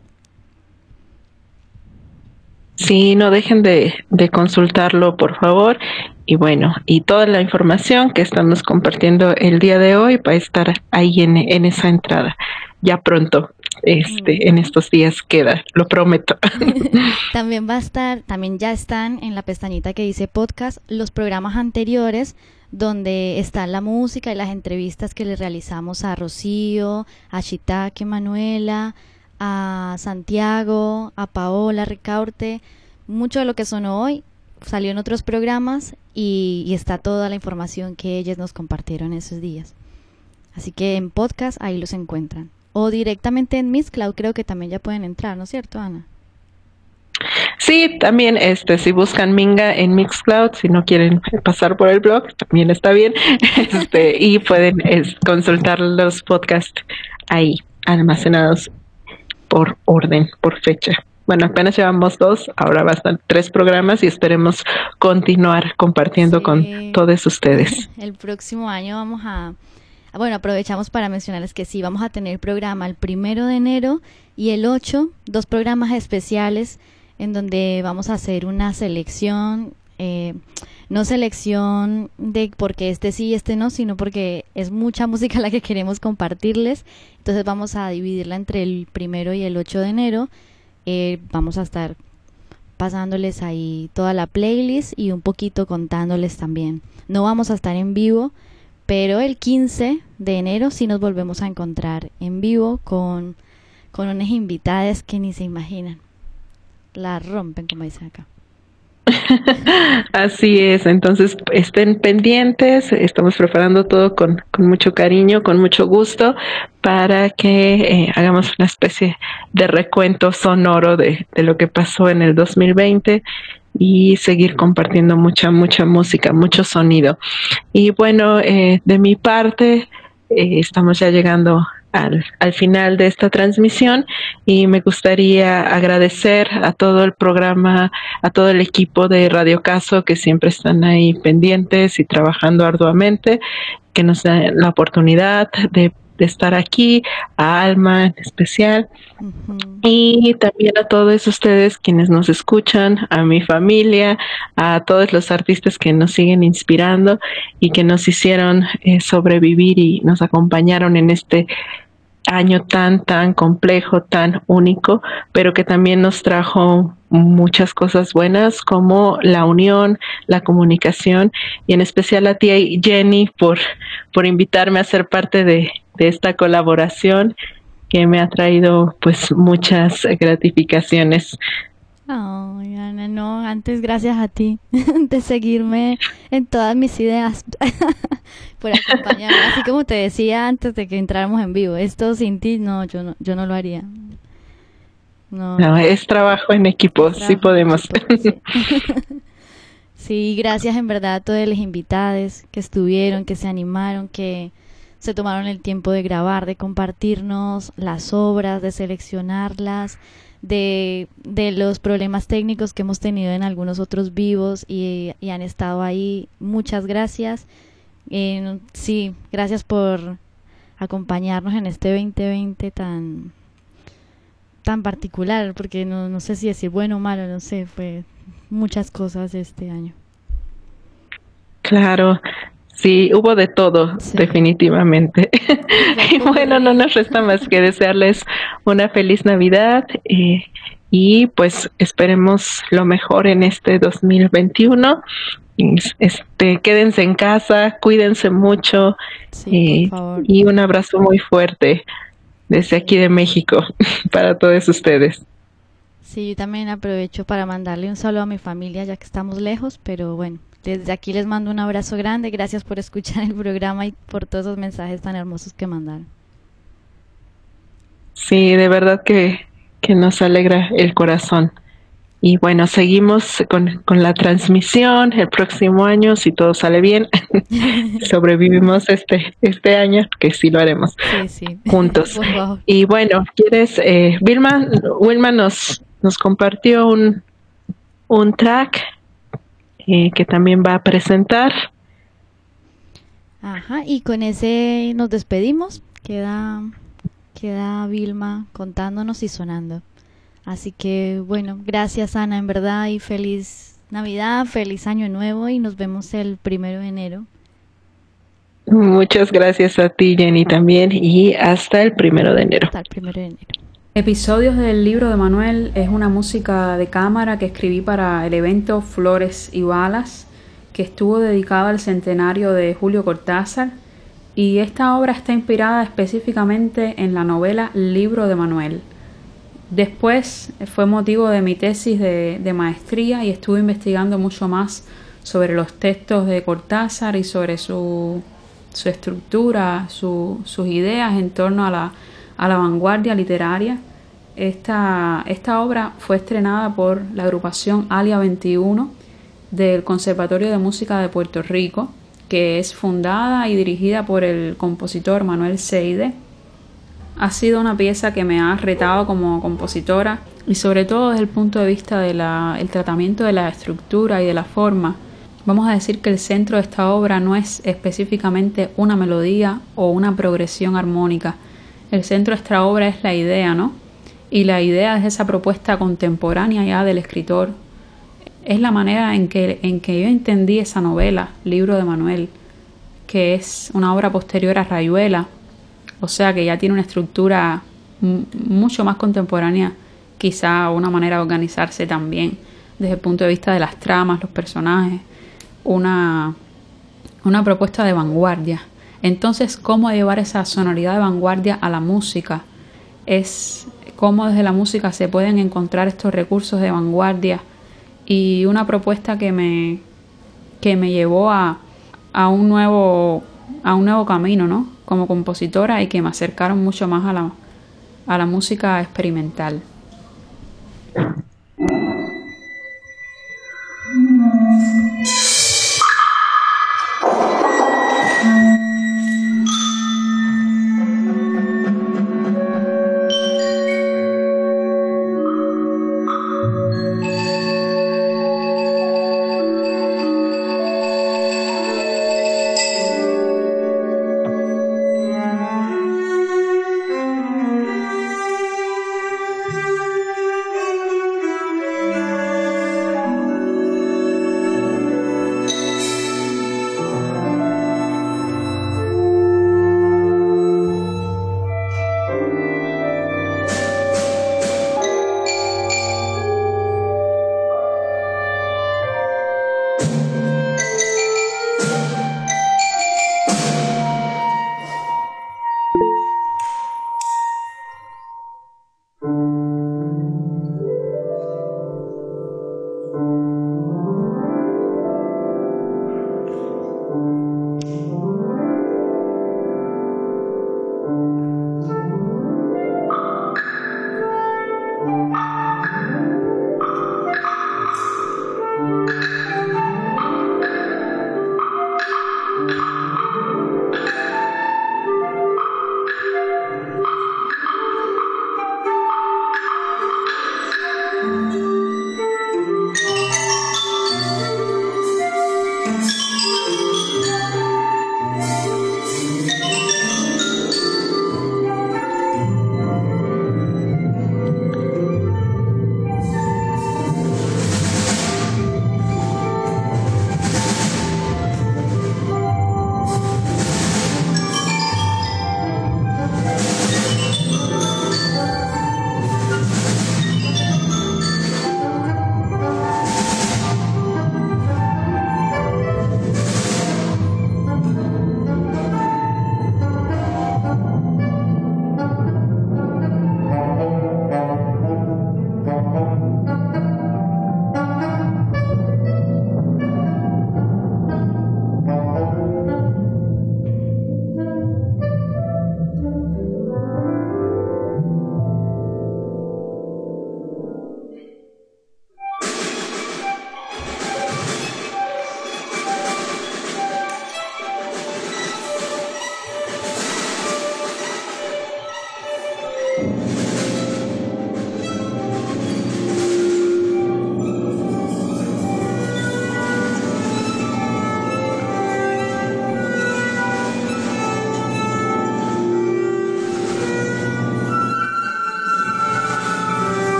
Sí, no dejen de, de consultarlo, por favor. Y bueno, y toda la información que estamos compartiendo el día de hoy va a estar ahí en, en esa entrada. Ya pronto, este, en estos días queda, lo prometo. También va a estar, también ya están en la pestañita que dice podcast los programas anteriores, donde está la música y las entrevistas que le realizamos a Rocío, a Shiitake Manuela, a Santiago, a Paola Ricaurte. Mucho de lo que sonó hoy salió en otros programas y, y está toda la información que ellas nos compartieron esos días. Así que en podcast ahí los encuentran. o directamente en Mixcloud creo que también ya pueden entrar, ¿no es cierto, Ana? Sí, también este, si buscan Minga en Mixcloud, si no quieren pasar por el blog, también está bien, este, y pueden es, consultar los podcasts ahí, almacenados por orden, por fecha. Bueno, apenas llevamos dos, ahora bastan tres programas y esperemos continuar compartiendo sí. con todos ustedes. El próximo año vamos a, bueno, aprovechamos para mencionarles que sí, vamos a tener programa el primero de enero y el ocho, dos programas especiales en donde vamos a hacer una selección, eh, no selección de porque este sí y este no, sino porque es mucha música la que queremos compartirles. Entonces vamos a dividirla entre el primero y el ocho de enero. Eh, vamos a estar pasándoles ahí toda la playlist y un poquito contándoles también. No vamos a estar en vivo, pero el quince de enero sí nos volvemos a encontrar en vivo con, con unas invitadas que ni se imaginan. La rompen, como dicen acá. Así es, entonces estén pendientes, estamos preparando todo con, con mucho cariño, con mucho gusto, para que eh, hagamos una especie de recuento sonoro de, de lo que pasó en el dos mil veinte y seguir compartiendo mucha, mucha música, mucho sonido. Y bueno, eh, de mi parte, eh, estamos ya llegando Al, al final de esta transmisión y me gustaría agradecer a todo el programa, a todo el equipo de Radio Caso que siempre están ahí pendientes y trabajando arduamente, que nos da la oportunidad de, de estar aquí, a Alma en especial, uh-huh. y también a todos ustedes quienes nos escuchan, a mi familia, a todos los artistas que nos siguen inspirando y que nos hicieron eh, sobrevivir y nos acompañaron en este año tan, tan complejo, tan único, pero que también nos trajo muchas cosas buenas como la unión, la comunicación y en especial a ti, Jenny, por, por invitarme a ser parte de, de esta colaboración que me ha traído pues muchas gratificaciones. Ay, oh, Ana, no, antes gracias a ti de seguirme en todas mis ideas, por acompañarme, así como te decía antes de que entráramos en vivo, esto sin ti, no, yo no, yo no lo haría. No, no es trabajo en equipo, trabajo sí podemos. En equipo, sí. Sí, gracias en verdad a todos los invitados que estuvieron, que se animaron, que se tomaron el tiempo de grabar, de compartirnos las obras, de seleccionarlas, de, de los problemas técnicos que hemos tenido en algunos otros vivos y, y han estado ahí. Muchas gracias. Eh, sí, gracias por acompañarnos en este veinte veinte tan tan particular, porque no, no sé si decir bueno o malo, no sé, fue muchas cosas este año. Claro. Sí, hubo de todo, sí. Definitivamente. Y bueno, no nos resta más que desearles una feliz Navidad eh, y pues esperemos lo mejor en este dos mil veintiuno. Este, quédense en casa, cuídense mucho, sí, eh, y un abrazo muy fuerte desde aquí de México para todos ustedes. Sí, yo también aprovecho para mandarle un saludo a mi familia ya que estamos lejos, pero bueno. Desde aquí les mando un abrazo grande, gracias por escuchar el programa y por todos esos mensajes tan hermosos que mandaron. Sí, de verdad que, que nos alegra el corazón. Y bueno, seguimos con, con la transmisión el próximo año, si todo sale bien. Sobrevivimos este este año, que sí lo haremos sí, sí. juntos. Wow. Y bueno, ¿quieres? Eh, Vilma, Wilma nos, nos compartió un, un track Eh, que también va a presentar. Ajá, y con ese nos despedimos. Queda, queda Vilma contándonos y sonando. Así que bueno, gracias Ana, en verdad, y feliz Navidad, feliz Año Nuevo y nos vemos el primero de enero. Muchas gracias a ti, Jenny, también, y hasta el primero de enero. Hasta el primero de enero. Episodios del libro de Manuel es una música de cámara que escribí para el evento Flores y Balas, que estuvo dedicado al centenario de Julio Cortázar, y esta obra está inspirada específicamente en la novela Libro de Manuel. Después fue motivo de mi tesis de, de maestría y estuve investigando mucho más sobre los textos de Cortázar y sobre su, su estructura, su, sus ideas en torno a la a la vanguardia literaria. Esta, esta obra fue estrenada por la agrupación Alia veintiuno del Conservatorio de Música de Puerto Rico, que es fundada y dirigida por el compositor Manuel Seide. Ha sido una pieza que me ha retado como compositora y sobre todo desde el punto de vista del tratamiento de la estructura y de la forma. Vamos a decir que el centro de esta obra no es específicamente una melodía o una progresión armónica. El centro de esta obra es la idea, ¿no? Y la idea es esa propuesta contemporánea ya del escritor. Es la manera en que, en que yo entendí esa novela, Libro de Manuel, que es una obra posterior a Rayuela, o sea que ya tiene una estructura m- mucho más contemporánea, quizá una manera de organizarse también, desde el punto de vista de las tramas, los personajes, una, una propuesta de vanguardia. Entonces, ¿cómo llevar esa sonoridad de vanguardia a la música? Es cómo desde la música se pueden encontrar estos recursos de vanguardia y una propuesta que me, que me llevó a, a, un nuevo, a un nuevo camino, ¿no? Como compositora y que me acercaron mucho más a la, a la música experimental.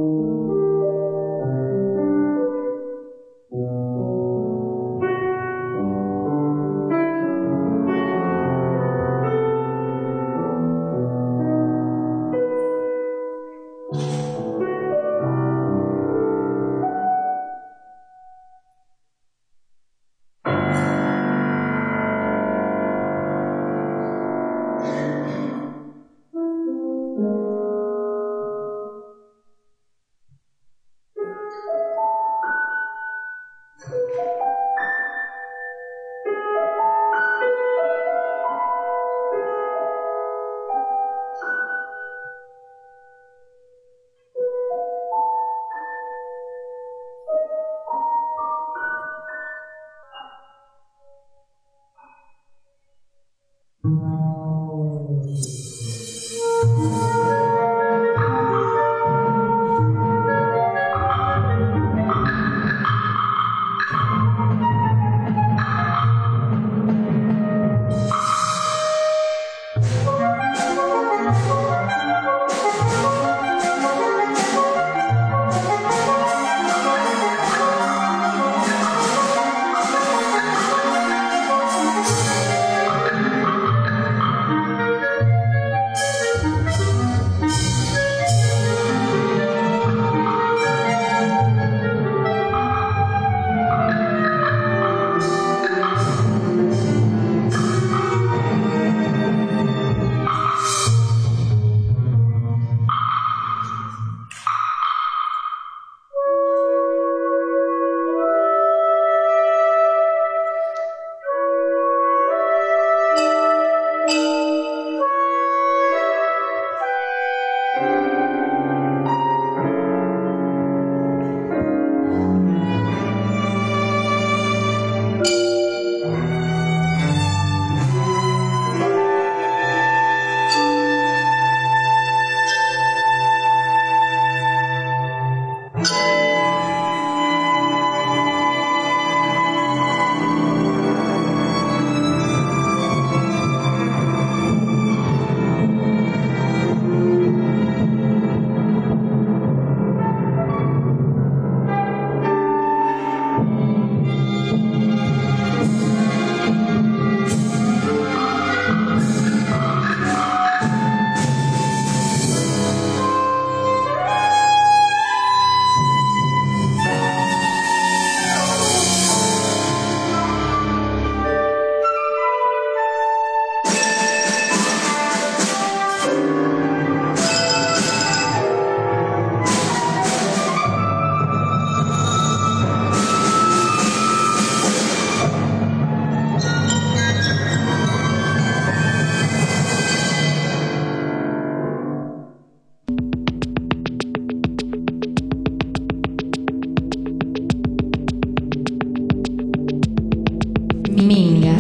Minga.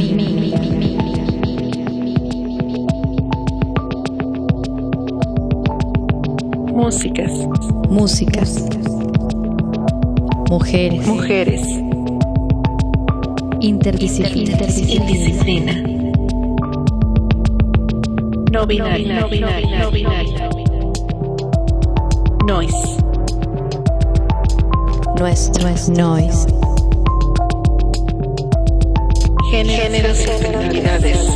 Músicas. Músicas. Mujeres. Mujeres. Interdisciplina. Indisciplina. No binario. No binario. No binario. Noise. Nuestro es noise. Géneros y finalidades.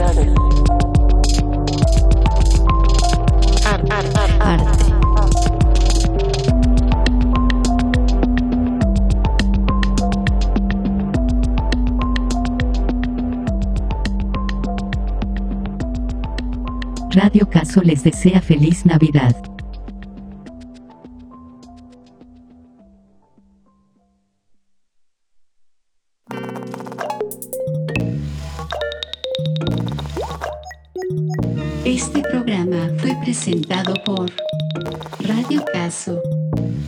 Arte. Arte. Radio Caso les desea feliz Navidad. Este programa fue presentado por Radio Caso.